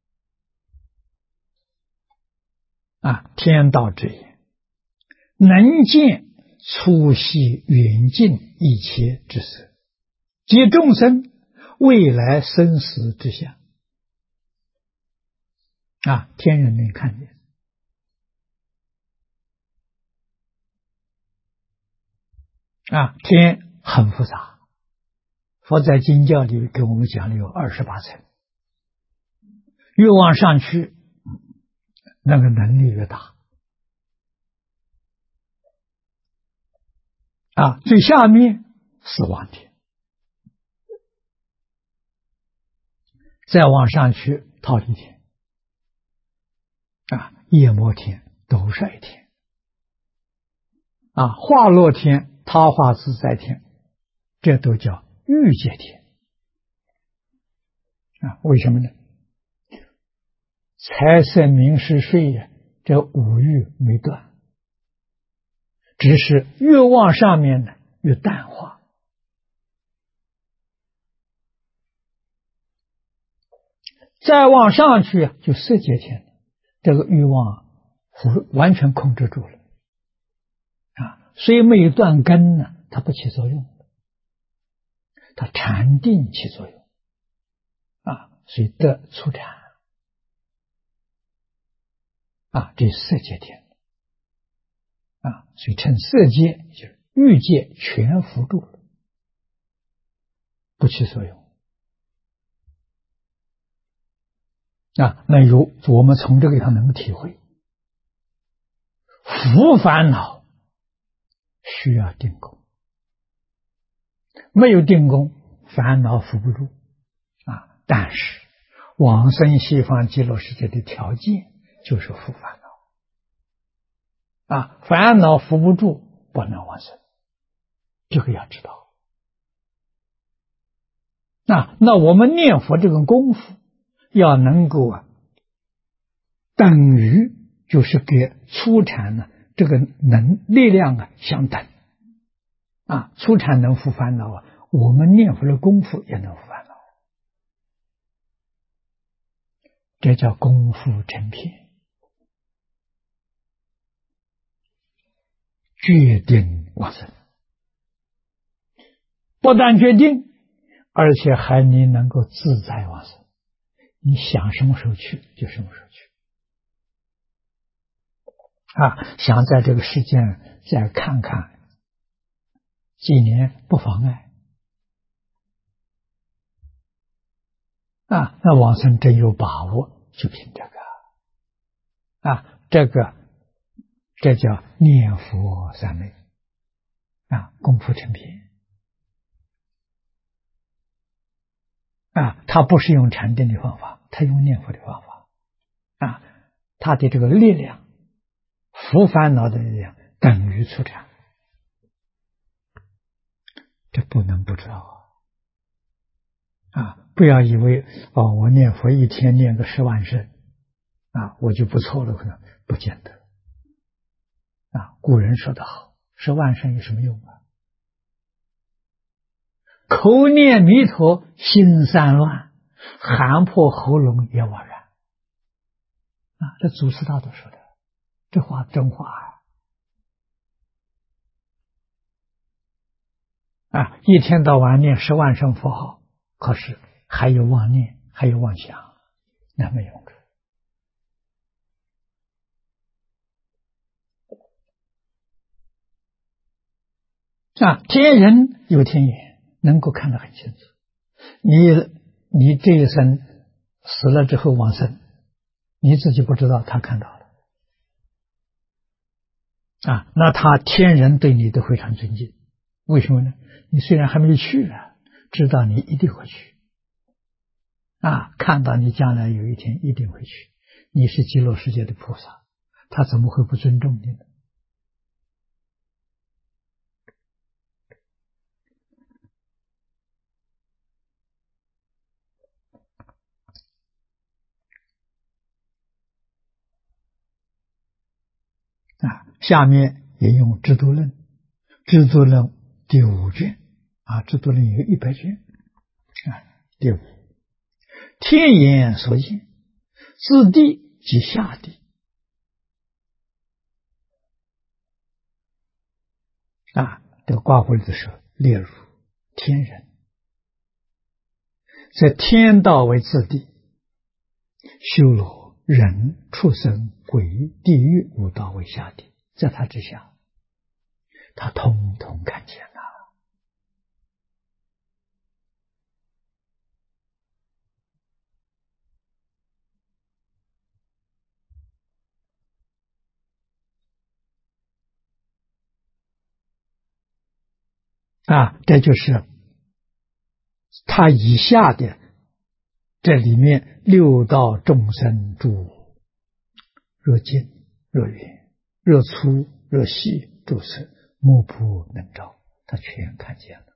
天道之眼，能见粗细远近一切之色，即众生未来生死之相天人能看见天很复杂，佛在经教里给我们讲了有28层，越往上去那个能力越大最下面是王天，再往上去忉利天夜摩天、斗率天化乐天、他化自在天，这都叫欲界天为什么呢？ 财色名食睡呀，这五欲没断，只是越往上面呢越淡化。再往上去就色界天了，这个欲望完全控制住了啊，所以没有断根呢，它不起作用，它禅定起作用啊，所以得初禅啊，这是色界天啊，所以称色界就是欲界全伏住了，不起作用啊。那我们从这个地方能够体会，伏烦恼需要定功，没有定功，烦恼伏不住啊。但是往生西方极乐世界的条件就是伏烦恼啊，烦恼伏不住，不能往生，这个要知道。那我们念佛这个功夫要能够等于就是给初禅呢这个力量相等啊，初禅能伏烦恼我们念佛的功夫也能伏烦恼，这叫功夫成片，决定往生，不但决定，而且还你能够自在往生，你想什么时候去就什么时候去啊！想在这个世界再看看几年不妨碍啊！那往生真有把握，就凭这个啊，这叫念佛三昧啊，功夫成片啊！他不是用禅定的方法，他用念佛的方法啊，他的这个力量，伏烦恼的力量等于初禅，这不能不知道啊！不要以为我念佛一天念个10万声啊，我就不错了，可能不见得啊。古人说得好，10万声有什么用啊？口念弥陀心散乱，喊破喉咙也枉然啊！这祖师大德说的，这话真话啊！一天到晚念10万声佛号，可是还有妄念，还有妄想，那没用处啊！天人有天眼，能够看得很清楚。你这一生死了之后往生，你自己不知道，他看到了啊！那他天人对你都非常尊敬，为什么呢？你虽然还没有去啊，知道你一定会去啊，看到你将来有一天一定会去，你是极乐世界的菩萨，他怎么会不尊重你呢？啊，下面引用《制度论》，《制度论》第5卷啊，《制度论》有100卷啊。第5，天眼所见，自地及下地啊，这个卦会子说列入天人，在天道为自地，修罗人畜生鬼地狱五道为下地，在他之下，他通通看见了啊！这就是他以下的这里面6道众生诸若近若远，若粗若细，诸色目不能照，他全看见了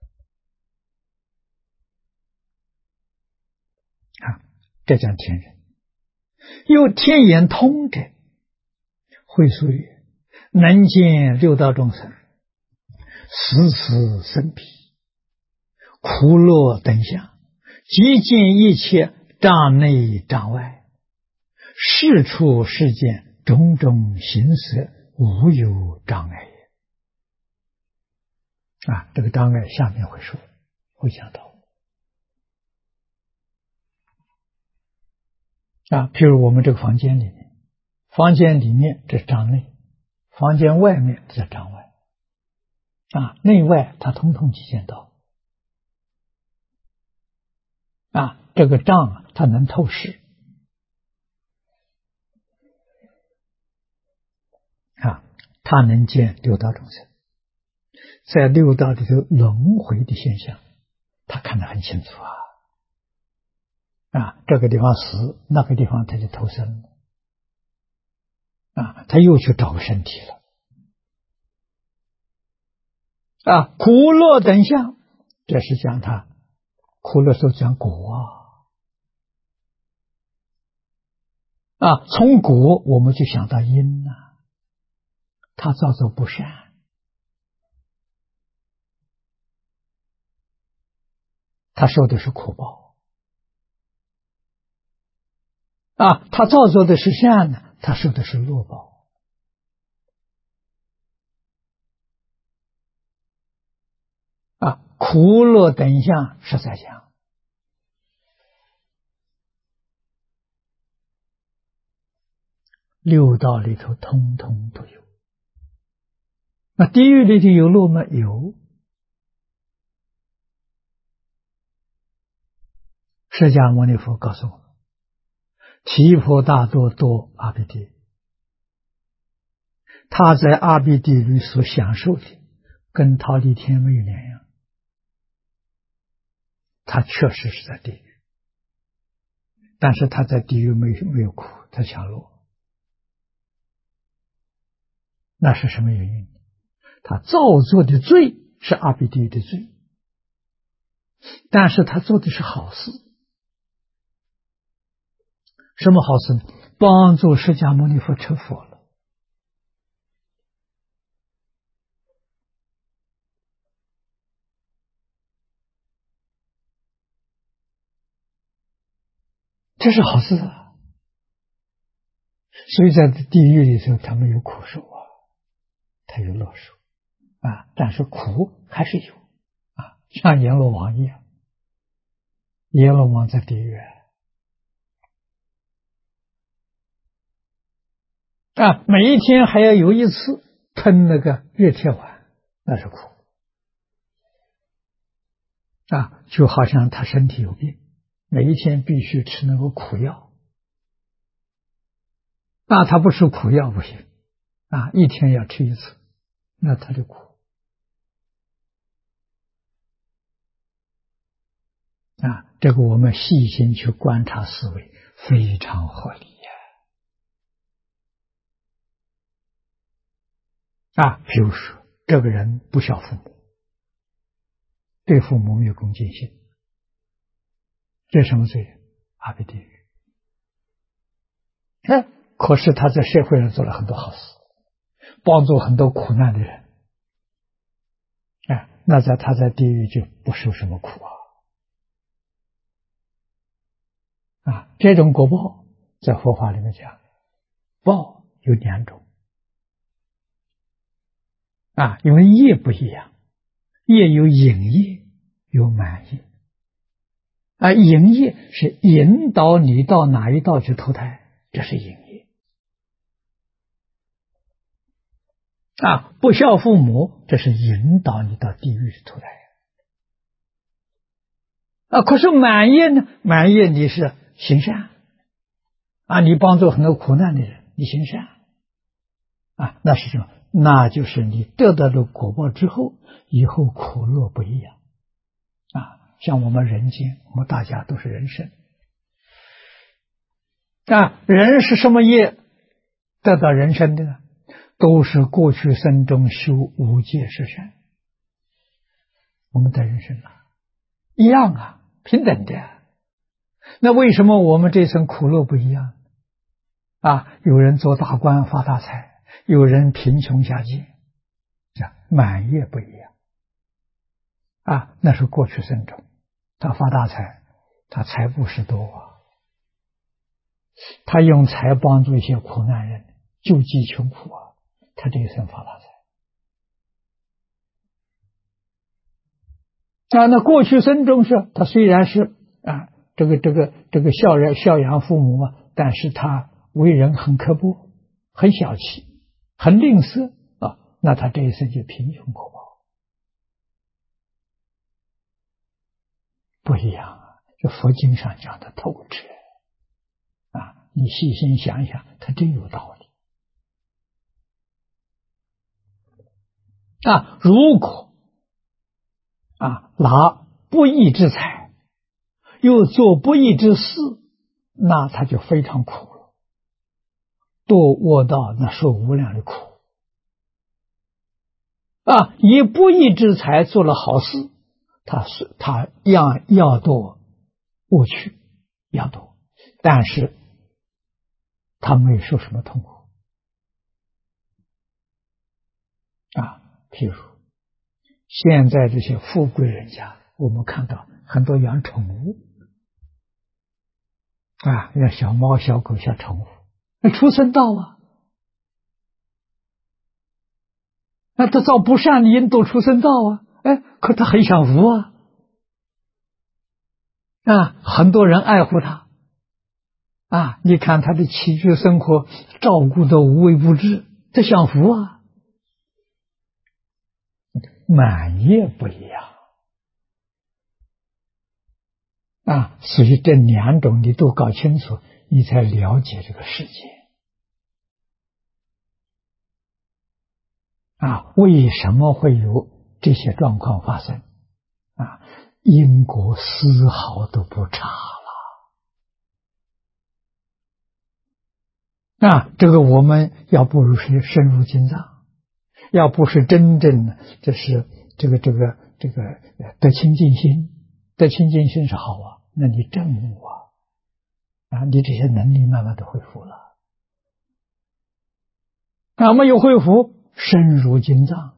啊！这叫天人。 又天眼通者，会说曰：能见六道众生，时时生彼，苦乐等相，即见一切障内障外，事处世间种种形色，无有障碍也。这个障碍下面会说，会讲到。譬如我们这个房间里面，房间里面这是障内，房间外面这是障外，内外它统统体现到。这个障它能透视，它能见六道众生，在六道里头轮回的现象，他看得很清楚这个地方死，那个地方他就投生了，他又去找个身体了。苦乐等相，这是讲他苦乐时候讲果从果我们就想到因他造作不善，他受的是苦报。他造作的是善呢，他受的是乐报。苦乐等相是在讲六道里头通通都有。地狱里头有乐吗？有。释迦牟尼佛告诉我们，提婆达多多阿鼻地，他在阿鼻地里所享受的跟忉利天没有两样，他确实是在地狱，但是他在地狱没有苦，他享乐。那是什么原因？他造作的罪是阿鼻地狱的罪，但是他做的是好事。什么好事呢？帮助释迦牟尼佛成佛了。这是好事所以在地狱里头他没有苦受他有乐受但是苦还是有像阎罗王一样，阎罗王在地狱每一天还要有一次吞那个月铁丸，那是苦就好像他身体有病，每一天必须吃那个苦药他不吃苦药不行一天要吃一次，那他就苦这个我们细心去观察思维，非常合理比如说这个人不孝父母，对父母没有恭敬心，这什么罪？阿鼻地狱。可是他在社会上做了很多好事，帮助很多苦难的人那他在地狱就不受什么苦这种果报在佛法里面讲，报有两种因为业不一样，业有引业有满业引业是引导你到哪一道去投胎，这是引业不孝父母，这是引导你到地狱去投胎可是满业呢？满业你是行善你帮助很多苦难的人，你行善那是什么？那就是你得到了果报之后，以后苦乐不一样像我们人间，我们大家都是人生人是什么业得到人生的呢？都是过去生中修无戒十善，我们的人生一样平等的那为什么我们这层苦乐不一样？ 有人做大官发大财，有人贫穷下贱，满业不一样。那是过去生中，他发大财，他财布施多他用财帮助一些苦难人，救济穷苦他这一生发大财。那过去生中是他虽然是这个孝养父母但是他为人很刻薄，很小气，很吝啬那他这一生就贫穷苦恼。不一样这佛经上讲的透彻你细心想一想，它真有道理如果拿不义之财，又做不义之事，那他就非常苦了，堕卧道，那受无量的苦以不义之财做了好事，他要堕过去要堕，但是他没有受什么痛苦譬如现在这些富贵人家，我们看到很多养宠物养小猫小狗小宠物，那畜生道那他造不善的因堕畜生道可他很享福很多人爱护他你看他的起居生活照顾的无微不至，他享福满业不一样所以这两种你都搞清楚，你才了解这个世界为什么会有这些状况发生因果丝毫都不差了这个我们要不如是深入经藏，要不是真正的这是这个得清净心，得清净心是好那你证悟你这些能力慢慢都恢复了没有恢复，深入经藏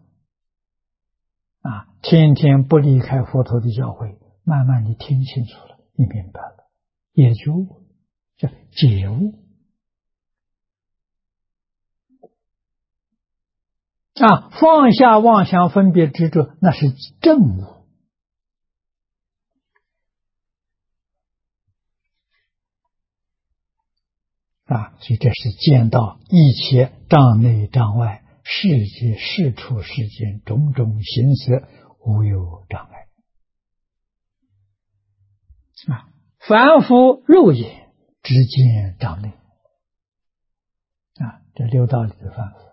天天不离开佛陀的教诲，慢慢你听清楚了，你明白了，也就叫解悟放下妄想分别执着，那是证悟所以这是见到一切障内障外，世界事处世间种种形色无有障碍凡夫肉眼只见障内这六道里的凡夫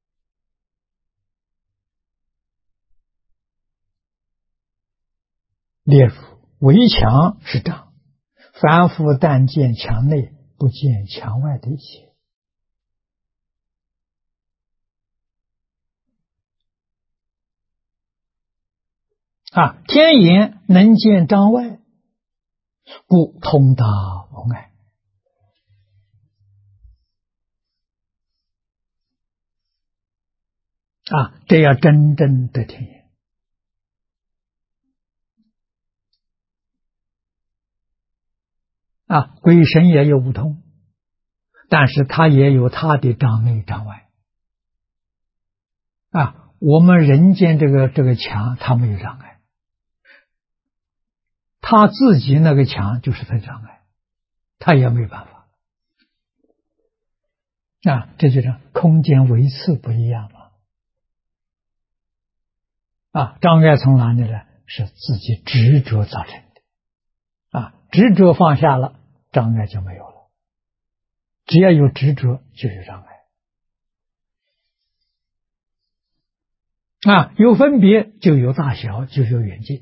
例如围墙是障，凡夫但见墙内，不见墙外的一切天眼能见障外，故通达无碍这要真正的天眼鬼神也有不同，但是他也有他的障内障外我们人间这个墙他没有障碍，他自己那个墙就是他障碍，他也没办法这就是空间维次不一样障碍从哪里来？是自己执着造成的执着放下了，障碍就没有了，只要有执着就有障碍有分别就有大小，就有远近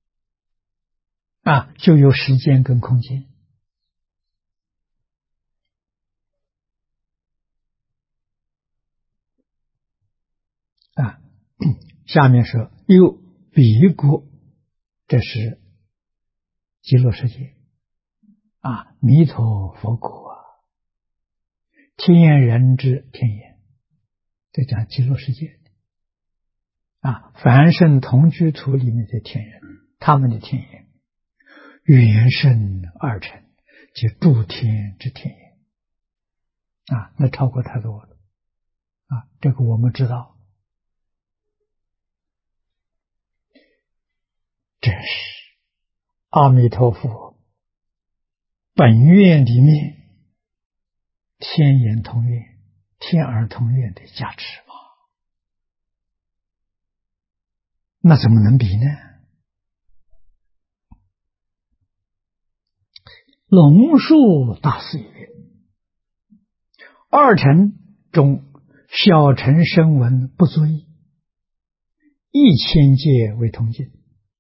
就有时间跟空间下面说有彼国，这是极乐世界弥陀佛国天人之天眼，这讲极乐世界凡圣同居土里面的天人，他们的天眼远胜二乘，即诸天之天眼那超过太多了这个我们知道，这是阿弥陀佛本愿里面天眼通愿、天耳通愿的加持嘛，那怎么能比呢？龙树大师曰：二乘中小乘声闻不作意，1000界为同境。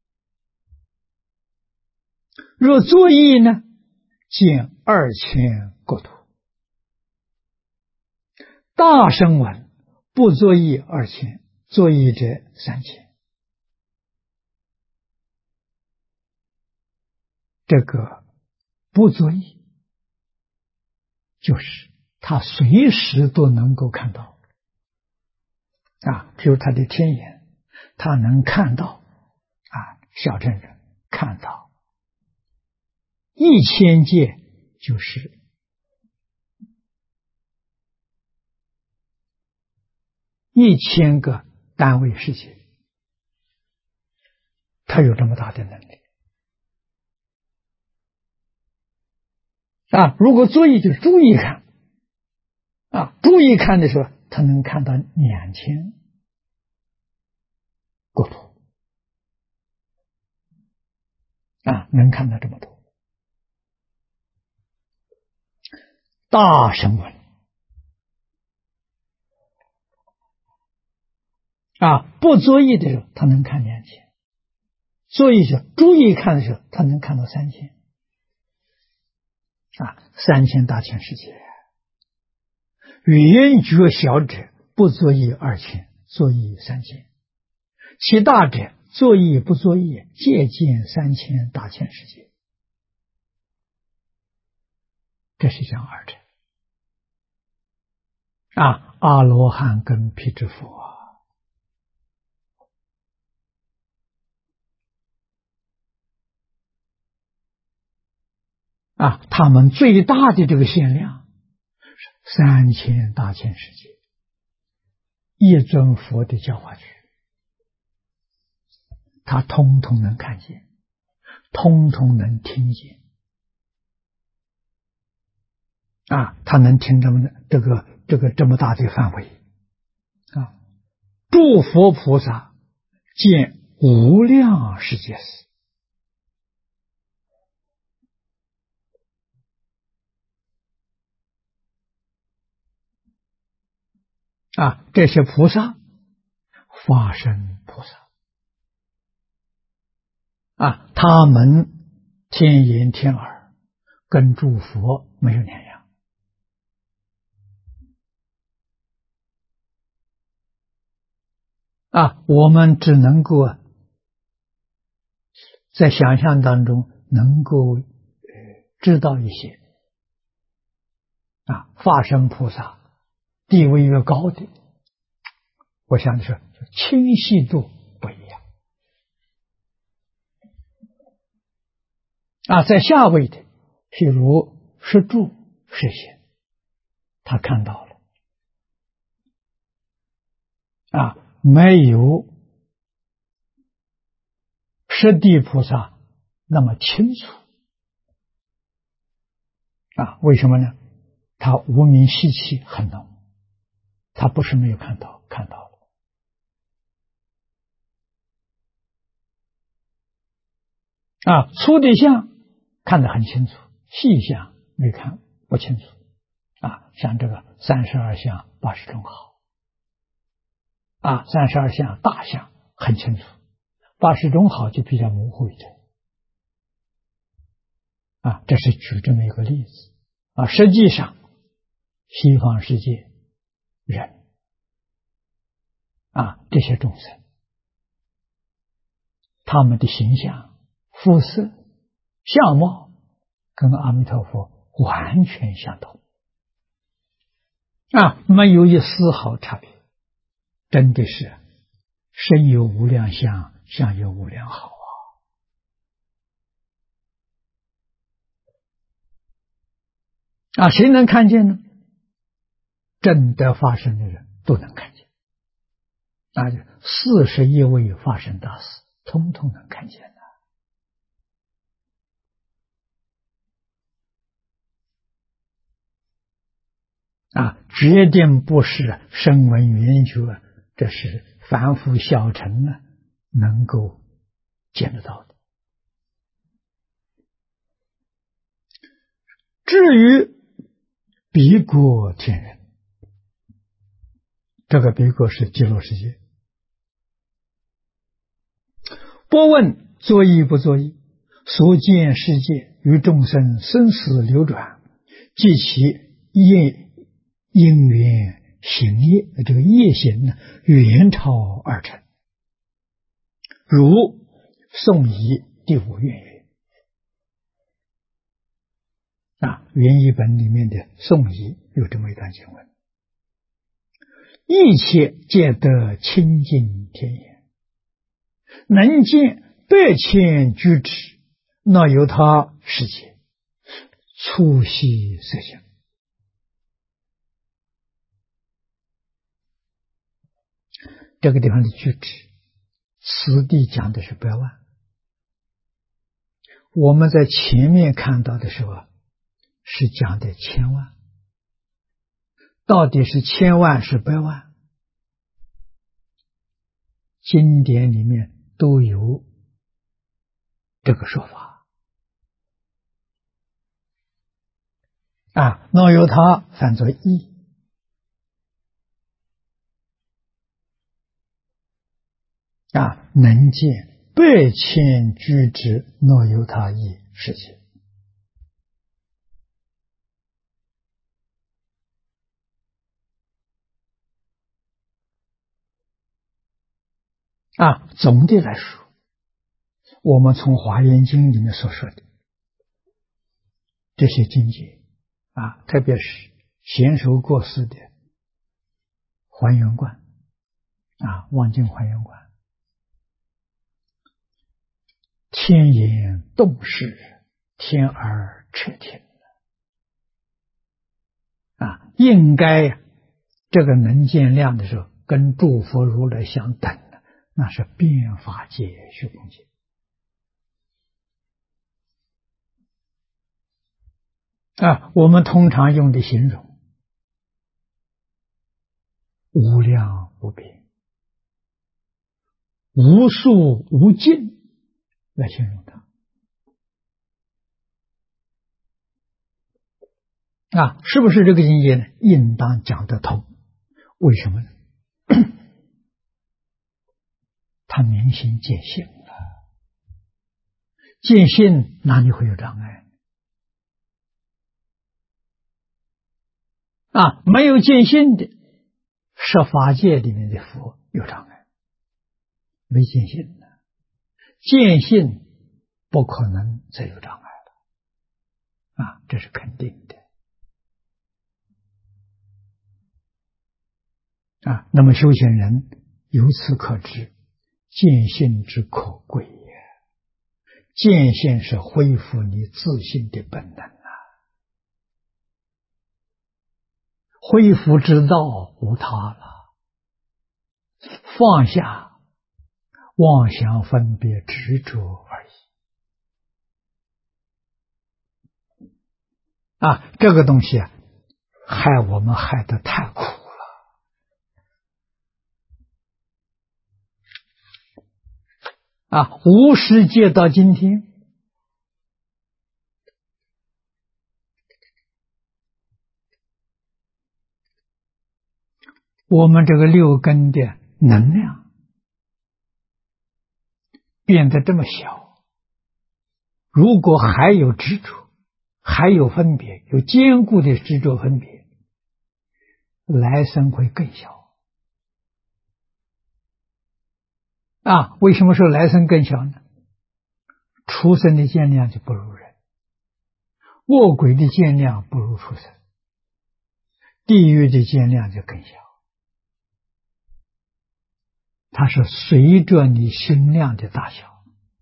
若作意呢，见2000国土。大声闻不作意2000，作意者3000。这个不作意，就是他随时都能够看到比如他的天眼，他能看到小乘人看到1000界，就是1000个单位世界，他有这么大的能力如果作意就注意看注意看的时候，他能看到2000国土能看到这么多。大声闻不作意的时候他能看2000，作意时注意看的时候他能看到30003000大千世界。圆觉小者不作意2000，作意3000，其大者作意不作意皆见3000大千世界。这是讲二乘阿罗汉跟辟支佛他们最大的这个限量是3000大千世界，一尊佛的教化区，他通通能看见，通通能听见他能听这么这么大的范围诸佛菩萨见无量世界事这些菩萨化身菩萨他们天眼天耳跟诸佛没有两样我们只能够在想象当中能够知道一些化身菩萨地位越高的，我想是清晰度不一样在下位的，譬如是住是显，他看到了没有十地菩萨那么清楚为什么呢？他无明习气很浓，他不是没有看到，看到了粗的相看得很清楚，细相没看不清楚像这个32相80种好32相大相很清楚，80种好就比较模糊一点这是举这么一个例子实际上西方世界人这些众生他们的形象肤色相貌跟阿弥陀佛完全相同没有一丝毫差别，真的是身有无量相，相有无量好谁能看见呢？正德发生的人都能看见，41位发生大士通通能看见决定不是声闻缘觉，这是凡夫小乘能够见得到的。至于彼国天人，这个彼国是极乐世界，不问作意不作意，所见世界与众生生死流转，及其因缘行业，这个业行远超二乘，如宋仪第五愿云原译本里面的宋仪有这么一段经文：一切皆得清净天眼，能见百千俱胝，那由他世界，粗细色相。这个地方的俱胝，此地讲的是百万。我们在前面看到的时候是讲的千万，到底是千万是百万？经典里面都有这个说法那由他翻作亿能见百千俱胝，那由他亿世界。总的来说，我们从华严经里面所说的这些境界特别是贤首过世的还原观望境还原观，天眼洞视，天耳彻听应该这个能见量的时候跟诸佛如来相等的，那是遍法界虚空界我们通常用的形容无量无边无数无尽来形容它是不是这个境界呢？应当讲得通。为什么呢？他明心见性了，见性哪里会有障碍没有见性的十法界里面的佛有障碍，没见性的见性不可能再有障碍了这是肯定的那么修行人由此可知见性之可贵见性是恢复你自信的本能恢复之道无他了，放下妄想分别执着而已这个东西害我们害得太苦了无世界到今天我们这个六根的能量变得这么小，如果还有执着，还有分别，有坚固的执着分别，来生会更小为什么说来生更小呢？畜生的见量就不如人，恶鬼的见量不如畜生， 地狱的见量就更小。它是随着你心量的大小。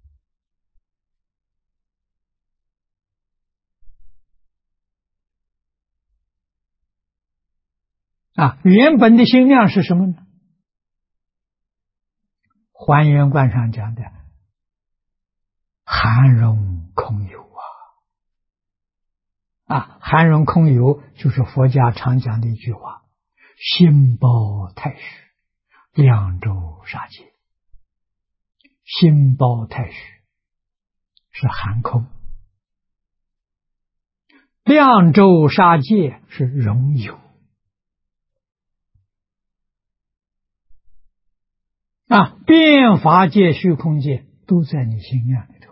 原本的心量是什么呢？还原观上讲的含容空有含容空有就是佛家常讲的一句话：心包太虚，量周杀界。心包太虚是含空，量周杀界是容有。变法界、虚空界都在你心量里头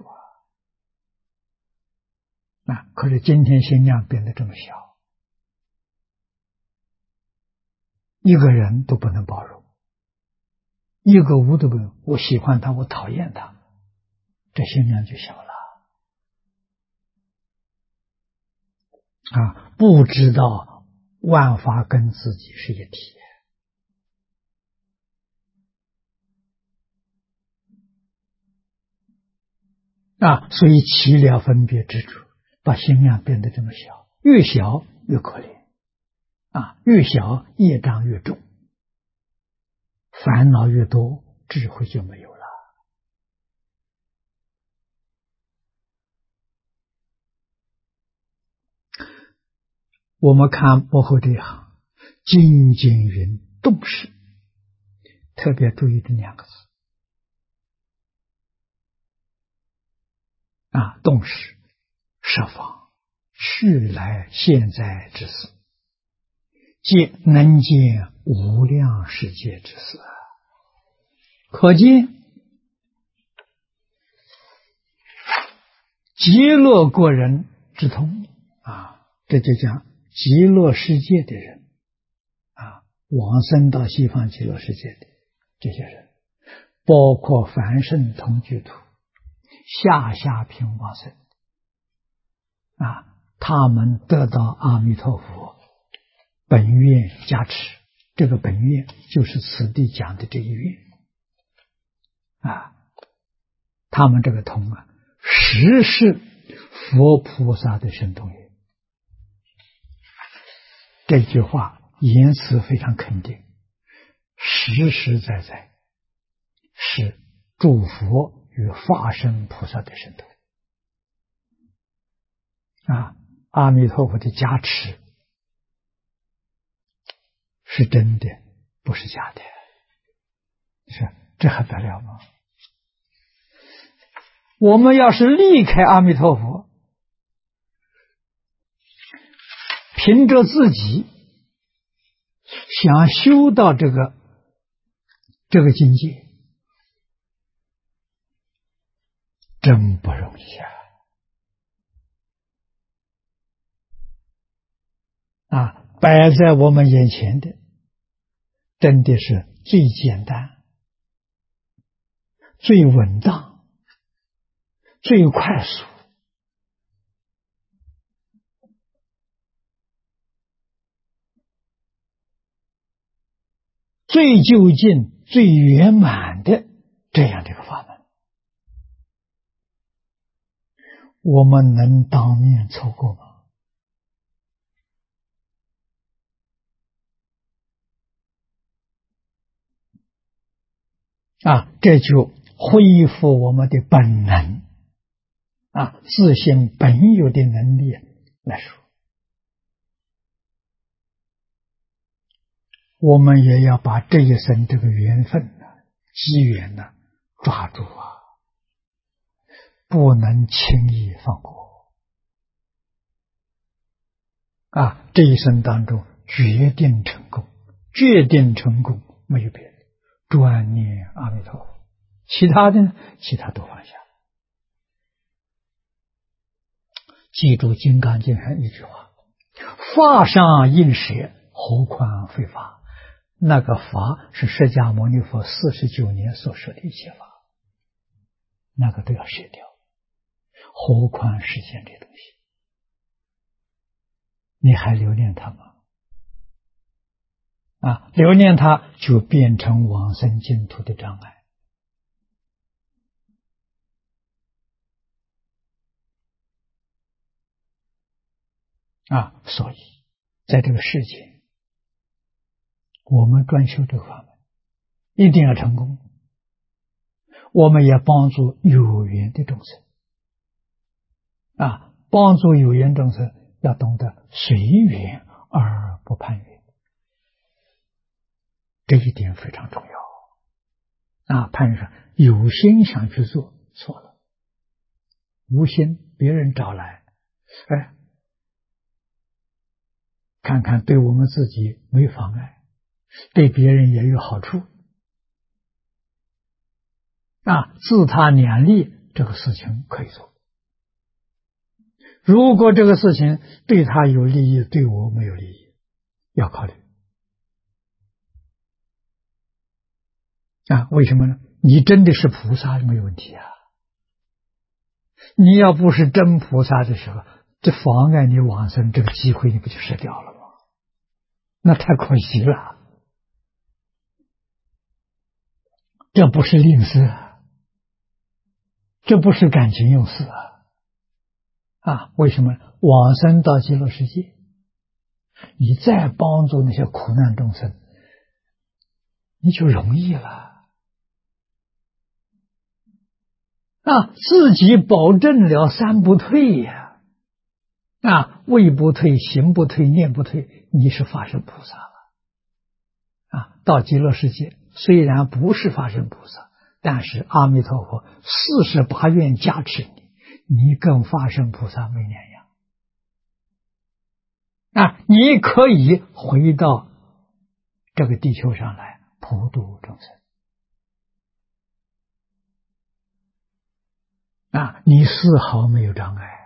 可是今天心量变得这么小，一个人都不能包容，一个物都不能，我喜欢他，我讨厌他，这心量就小了不知道万法跟自己是一体。所以起了分别执着，把心量变得这么小，越小越可怜越小业障越重，烦恼越多，智慧就没有了。我们看幕后这一行，精进云动识，特别注意这两个字动识，设法去来现在之事，即能见无量世界之事可见极乐国人之通这就讲极乐世界的人往生到西方极乐世界的这些人，包括凡圣同居土、下品往生他们得到阿弥陀佛本愿加持，这个本愿就是此地讲的这一愿他们这个通实是佛菩萨的神通愿。这句话言辞非常肯定，实实在在是诸佛与化身菩萨的神通阿弥陀佛的加持是真的，不是假的，这还得了吗？我们要是离开阿弥陀佛，凭着自己想修到这个境界，真不容易摆在我们眼前的真的是最简单、最稳当、最快速、最究竟、最圆满的这样的一个法门，我们能当面错过吗？这就恢复我们的本能自性本有的能力来说，我们也要把这一生这个缘分机缘抓住不能轻易放过这一生当中决定成功，决定成功没有别的，专念阿弥陀佛，其他的呢？其他都放下。记住《金刚经》上一句话：法上应舍，何况非法。那个法是释迦牟尼佛49年所说的一切法，那个都要舍掉，何况世间这东西，你还留恋它吗？ 留念它就变成往生净土的障碍。所以在这个世界，我们专修这个法门，一定要成功。我们也帮助有缘的众生，帮助有缘众生要懂得随缘而不攀缘，这一点非常重要。攀缘上有心想去做，错了；无心，别人找来，看看对我们自己没妨碍，对别人也有好处。自他两利，这个事情可以做。如果这个事情对他有利益，对我没有利益，要考虑。为什么呢？你真的是菩萨没有问题啊。你要不是真菩萨的时候，这妨碍你往生这个机会，你不就失掉了吗？那太可惜了。这不是吝啬，这不是感情用事为什么？往生到极乐世界，你再帮助那些苦难众生，你就容易了。自己保证了三不退呀！位不退，行不退，念不退，你是法身菩萨了。到极乐世界虽然不是法身菩萨，但是阿弥陀佛48愿加持你，你跟法身菩萨没两样。你可以回到这个地球上来普度众生。你丝毫没有障碍。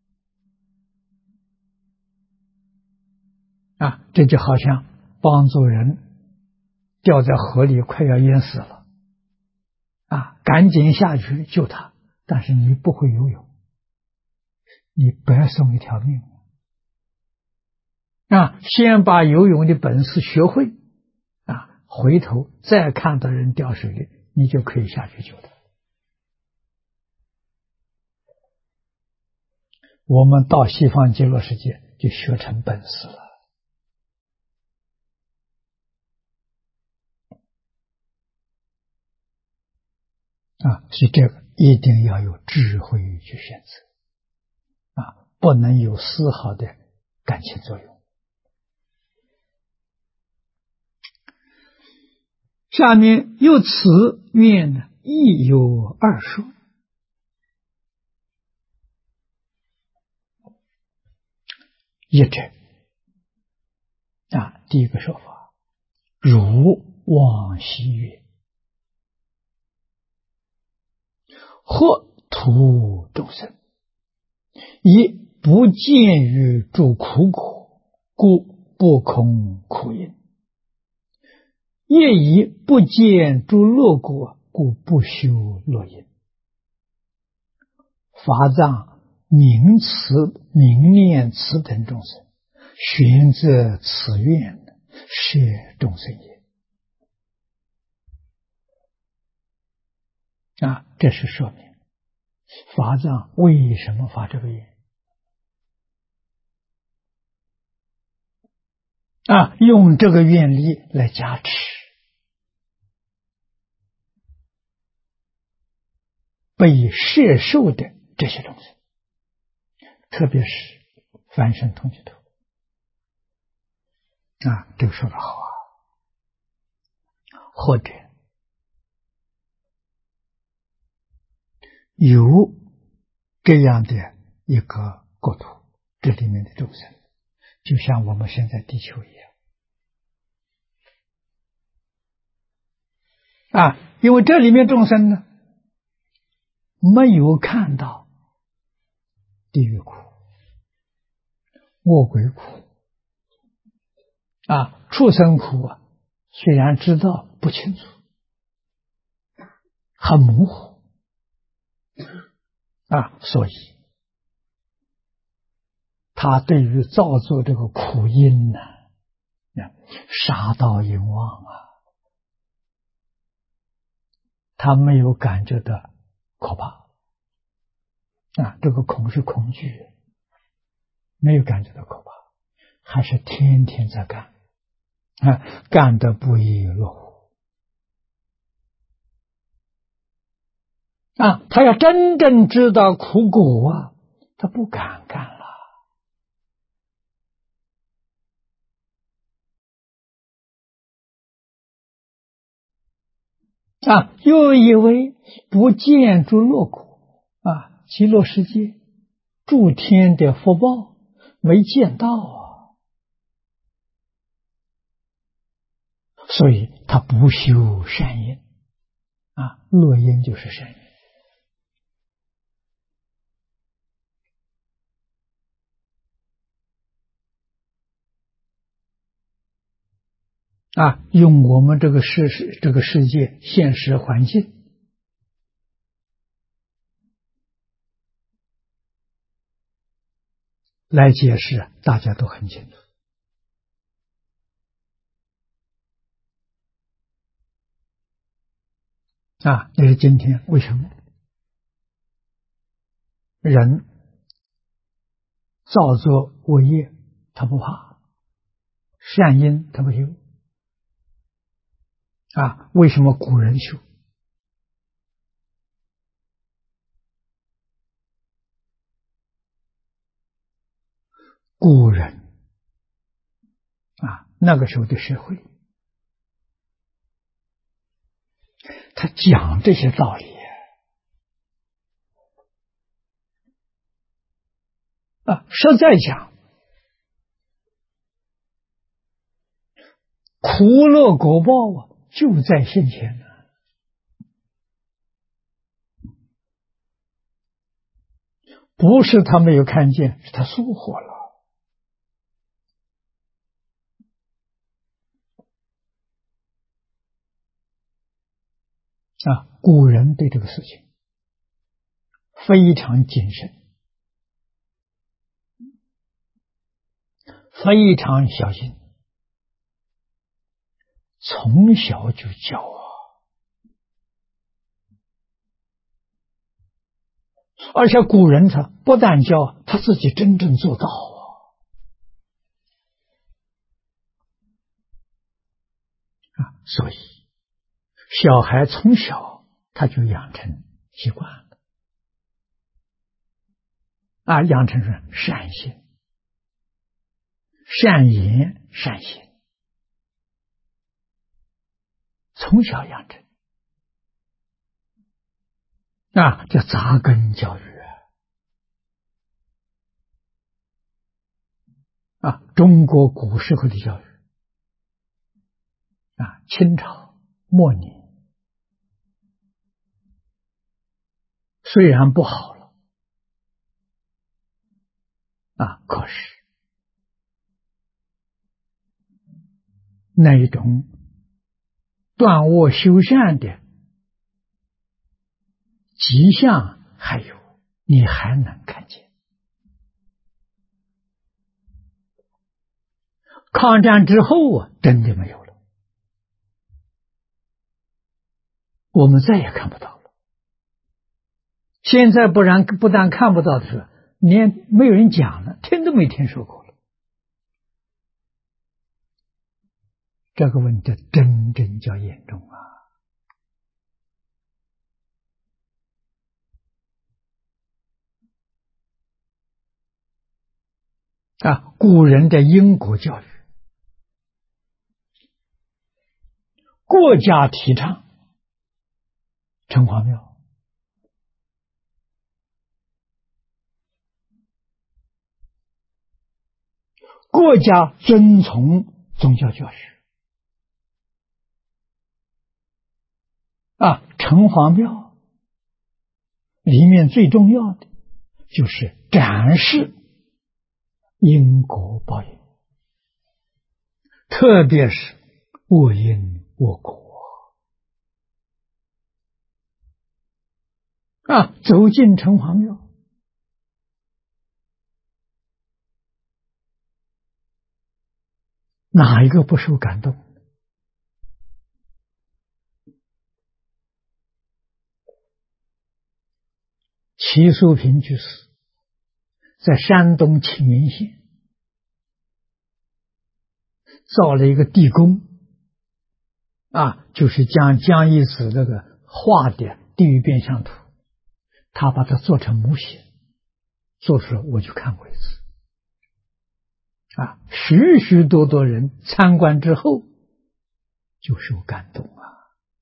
这就好像帮助人掉在河里快要淹死了，赶紧下去救他，但是你不会游泳，你白送一条命。先把游泳的本事学会，回头再看到人掉水里，你就可以下去救他。我们到西方极乐世界就学成本事了。所以这个一定要有智慧去选择，不能有丝毫的感情作用。下面又此愿呢，亦有二说。一者第一个说法，如往昔曰，或图众生，以不见于诸苦果，故不空苦因；业以不见诸乐果，故不修乐因。法藏明念此等众生，寻则此愿，是众生也。这是说明法藏为什么发这个愿。用这个愿力来加持被摄受的这些众生，特别是凡圣同居土。这个说得好或者有这样的一个国土，这里面的众生就像我们现在地球一样因为这里面众生呢没有看到地狱苦、恶鬼苦畜生苦虽然知道不清楚，很模糊所以他对于造作这个苦因呢， 杀盗淫妄啊，他没有感觉到可怕啊，这个恐是恐惧，没有感觉到可怕，还是天天在干啊，干得不亦乐乎啊！他要真正知道苦果啊，他不敢干了啊！又以为不见诸乐苦啊，极乐世界诸天的福报没见到啊，所以他不修善因啊，乐因就是善因啊，用我们这个世界现实环境来解释，大家都很清楚啊。那是今天为什么人造作恶业他不怕，善因他不修啊？为什么古人修？古人啊，那个时候的社会，他讲这些道理啊，实在讲，苦乐果报啊，就在现前呢。不是他没有看见，是他疏忽了啊！古人对这个事情非常谨慎，非常小心，从小就教啊，而且古人他不但教，他自己真正做到啊！所以小孩从小他就养成习惯了啊，养成是善心、善言、善行，从小养成啊，叫扎根教育啊！中国古时候的教育啊，清朝末年虽然不好了啊，可是那一种断恶修善的迹象还有，你还能看见。抗战之后啊，真的没有了，我们再也看不到了。现在不但看不到的是，连没有人讲了，听都没听说过了。这个问题真正叫严重啊！古人的因果教育，国家提倡城隍庙，国家遵从宗教教育啊！城隍庙里面最重要的就是展示因果报应，特别是恶因恶果啊！走进城隍庙， 哪一个不受感动？齐淑平居士在山东青云县造了一个地宫，就是将江一子那个画的地狱变相图，他把它做成模型，做出来我就看过一次。许许多多人参观之后就受感动啊！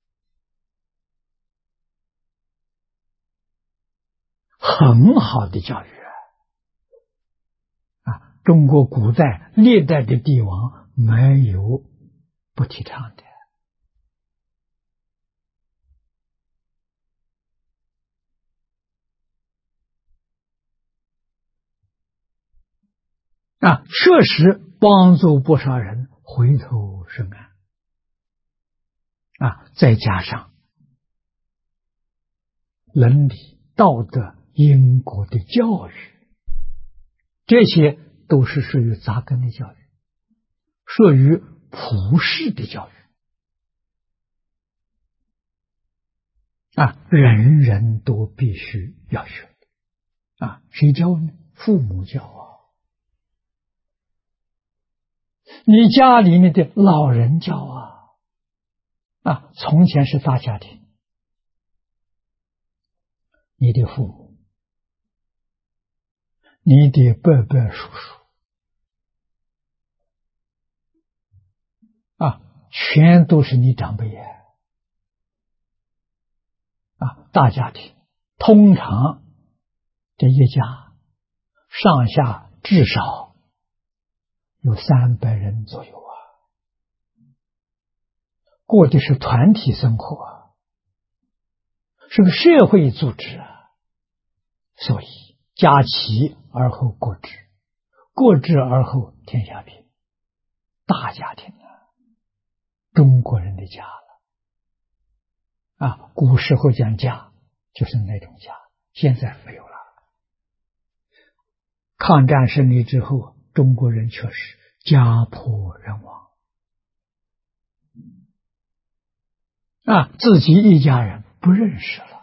很好的教育中国古代历代的帝王没有不提倡的确实帮助不少人回头是岸再加上伦理道德因果的教育，这些都是属于扎根的教育，属于普世的教育人人都必须要学谁教呢？父母教你家里面的老人教从前是大家庭，你的父母，你的伯伯叔叔全都是你长辈大家庭通常这一家上下至少有300人左右过的是团体生活是个社会组织所以家齐而后国治，国治而后天下平，大家庭中国人的家了古时候讲家就是那种家，现在没有了。抗战胜利之后，中国人确实家破人亡自己一家人不认识了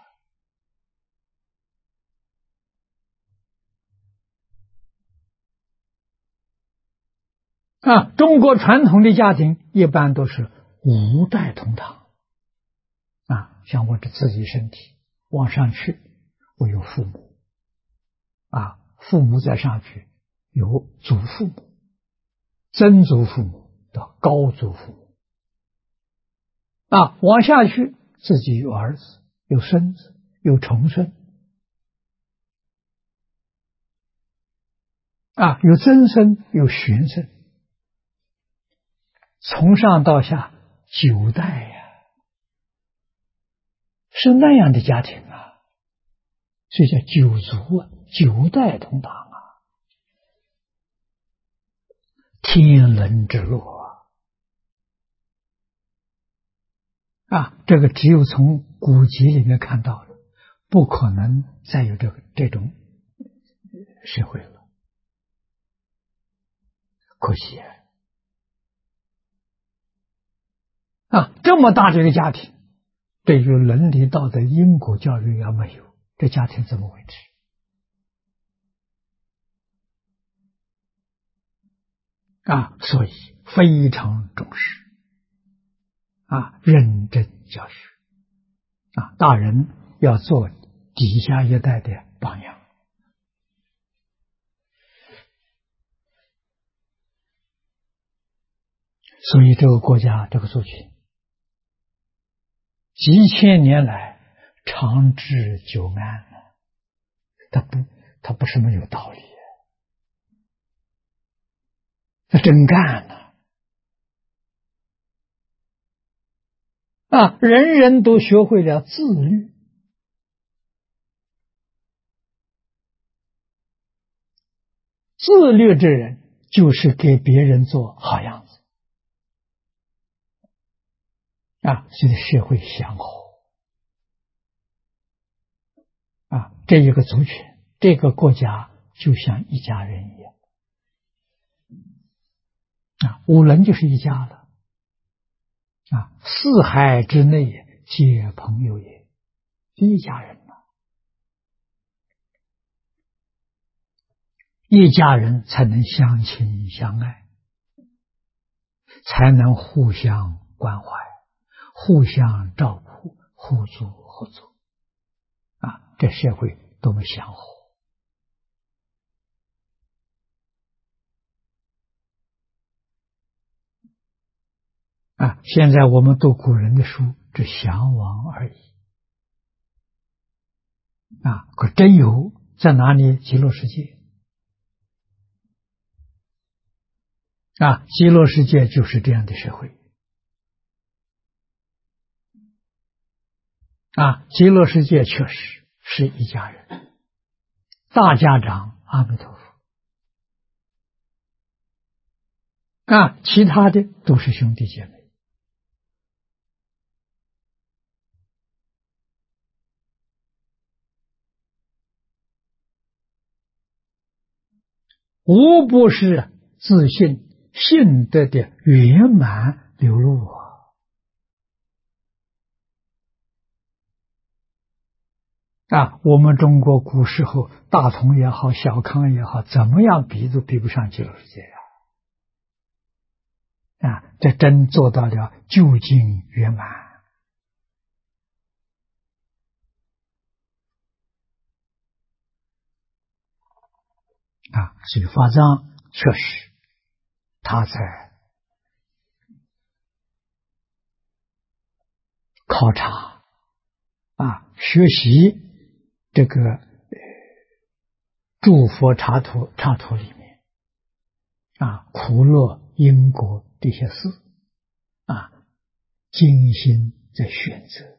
中国传统的家庭一般都是5代同堂像我这自己身体往上去，我有父母父母再上去有祖父母、曾祖父母到高祖父母往下去自己有儿子、有孙子、有重孙有曾孙、有玄孙，从上到下9代是那样的家庭所以叫9族9代同堂天伦之乐这个只有从古籍里面看到了，不可能再有这种社会了，可惜这么大的一个家庭，对于伦理道德因果教育也没有，这家庭怎么维持所以非常重视认真教育大人要做底下一代的榜样。所以这个国家这个族群几千年来长治久安它不是没有道理它真干人人都学会了自律，自律之人就是给别人做好样子所以社会祥和这一个族群，这个国家就像一家人一样五伦就是一家了。四海之内皆朋友也，一家人了。一家人才能相亲相爱，才能互相关怀，互相照顾，互助合作。这社会多么祥和！现在我们读古人的书，只向往而已。可真有在哪里？极乐世界。极乐世界就是这样的社会。极乐世界确实是一家人，大家长阿弥陀佛。其他的都是兄弟姐妹。无不是自信性德的圆满流露我们中国古时候大同也好，小康也好，怎么样比都比不上极乐世界这真做到了究竟圆满所以法藏确实他在考察学习这个诸佛刹土里面苦乐因果这些事精心在选择。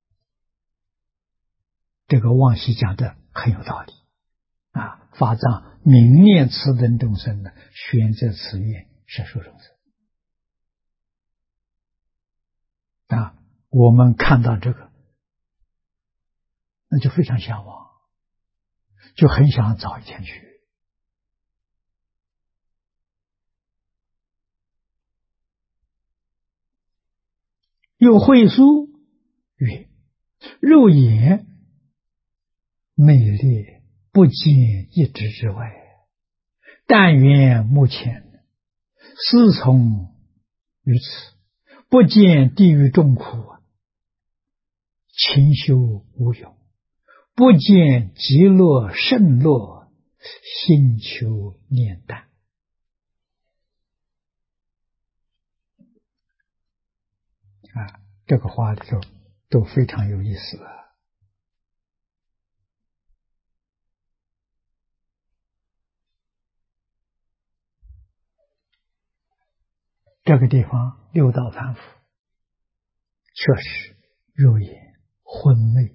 这个往昔讲的很有道理法藏明念此等众生呢，选择此愿摄受众生我们看到这个，那就非常向往，就很想早一天去。有慧书曰：肉眼美丽不见一指之外，但愿目前思从于此，不见地狱众苦，勤修无永，不见极乐甚乐，心求念淡。这个话里头都非常有意思这个地方六道凡夫确实肉眼昏昧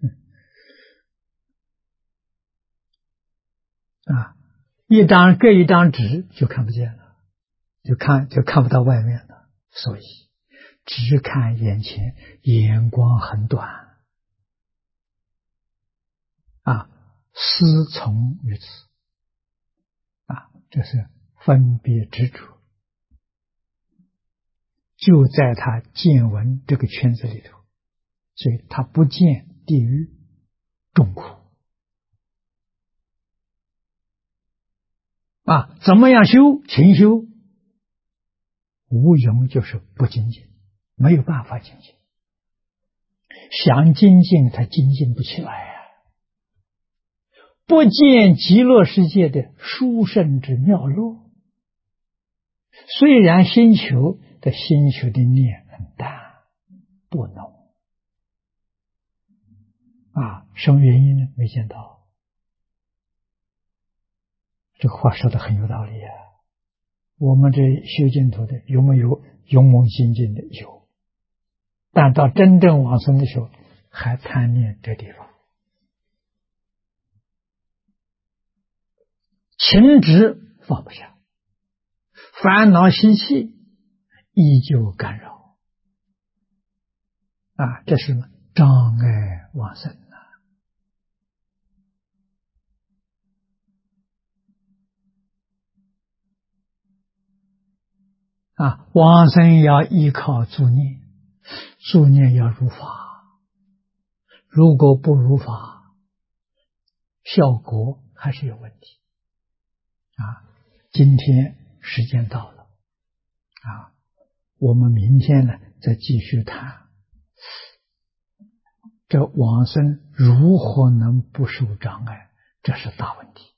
各一张纸就看不见了，就看不到外面了，所以只看眼前，眼光很短思从于此这是分别执着，就在他见闻这个圈子里头，所以他不见地狱众苦怎么样修？勤修无永，就是不精进，没有办法精进，想精进他精进不起来不见极乐世界的殊胜之妙乐，虽然心求的念很淡不浓什么原因呢？没见到。这个话说的很有道理我们这修净土的有没有勇猛精进的？有，但到真正往生的时候还贪念这地方，情执放不下，烦恼习气依旧干扰这是障碍往生往生要依靠助念，助念要如法，如果不如法，效果还是有问题。今天时间到了，我们明天呢再继续谈这往生如何能不受障碍，这是大问题。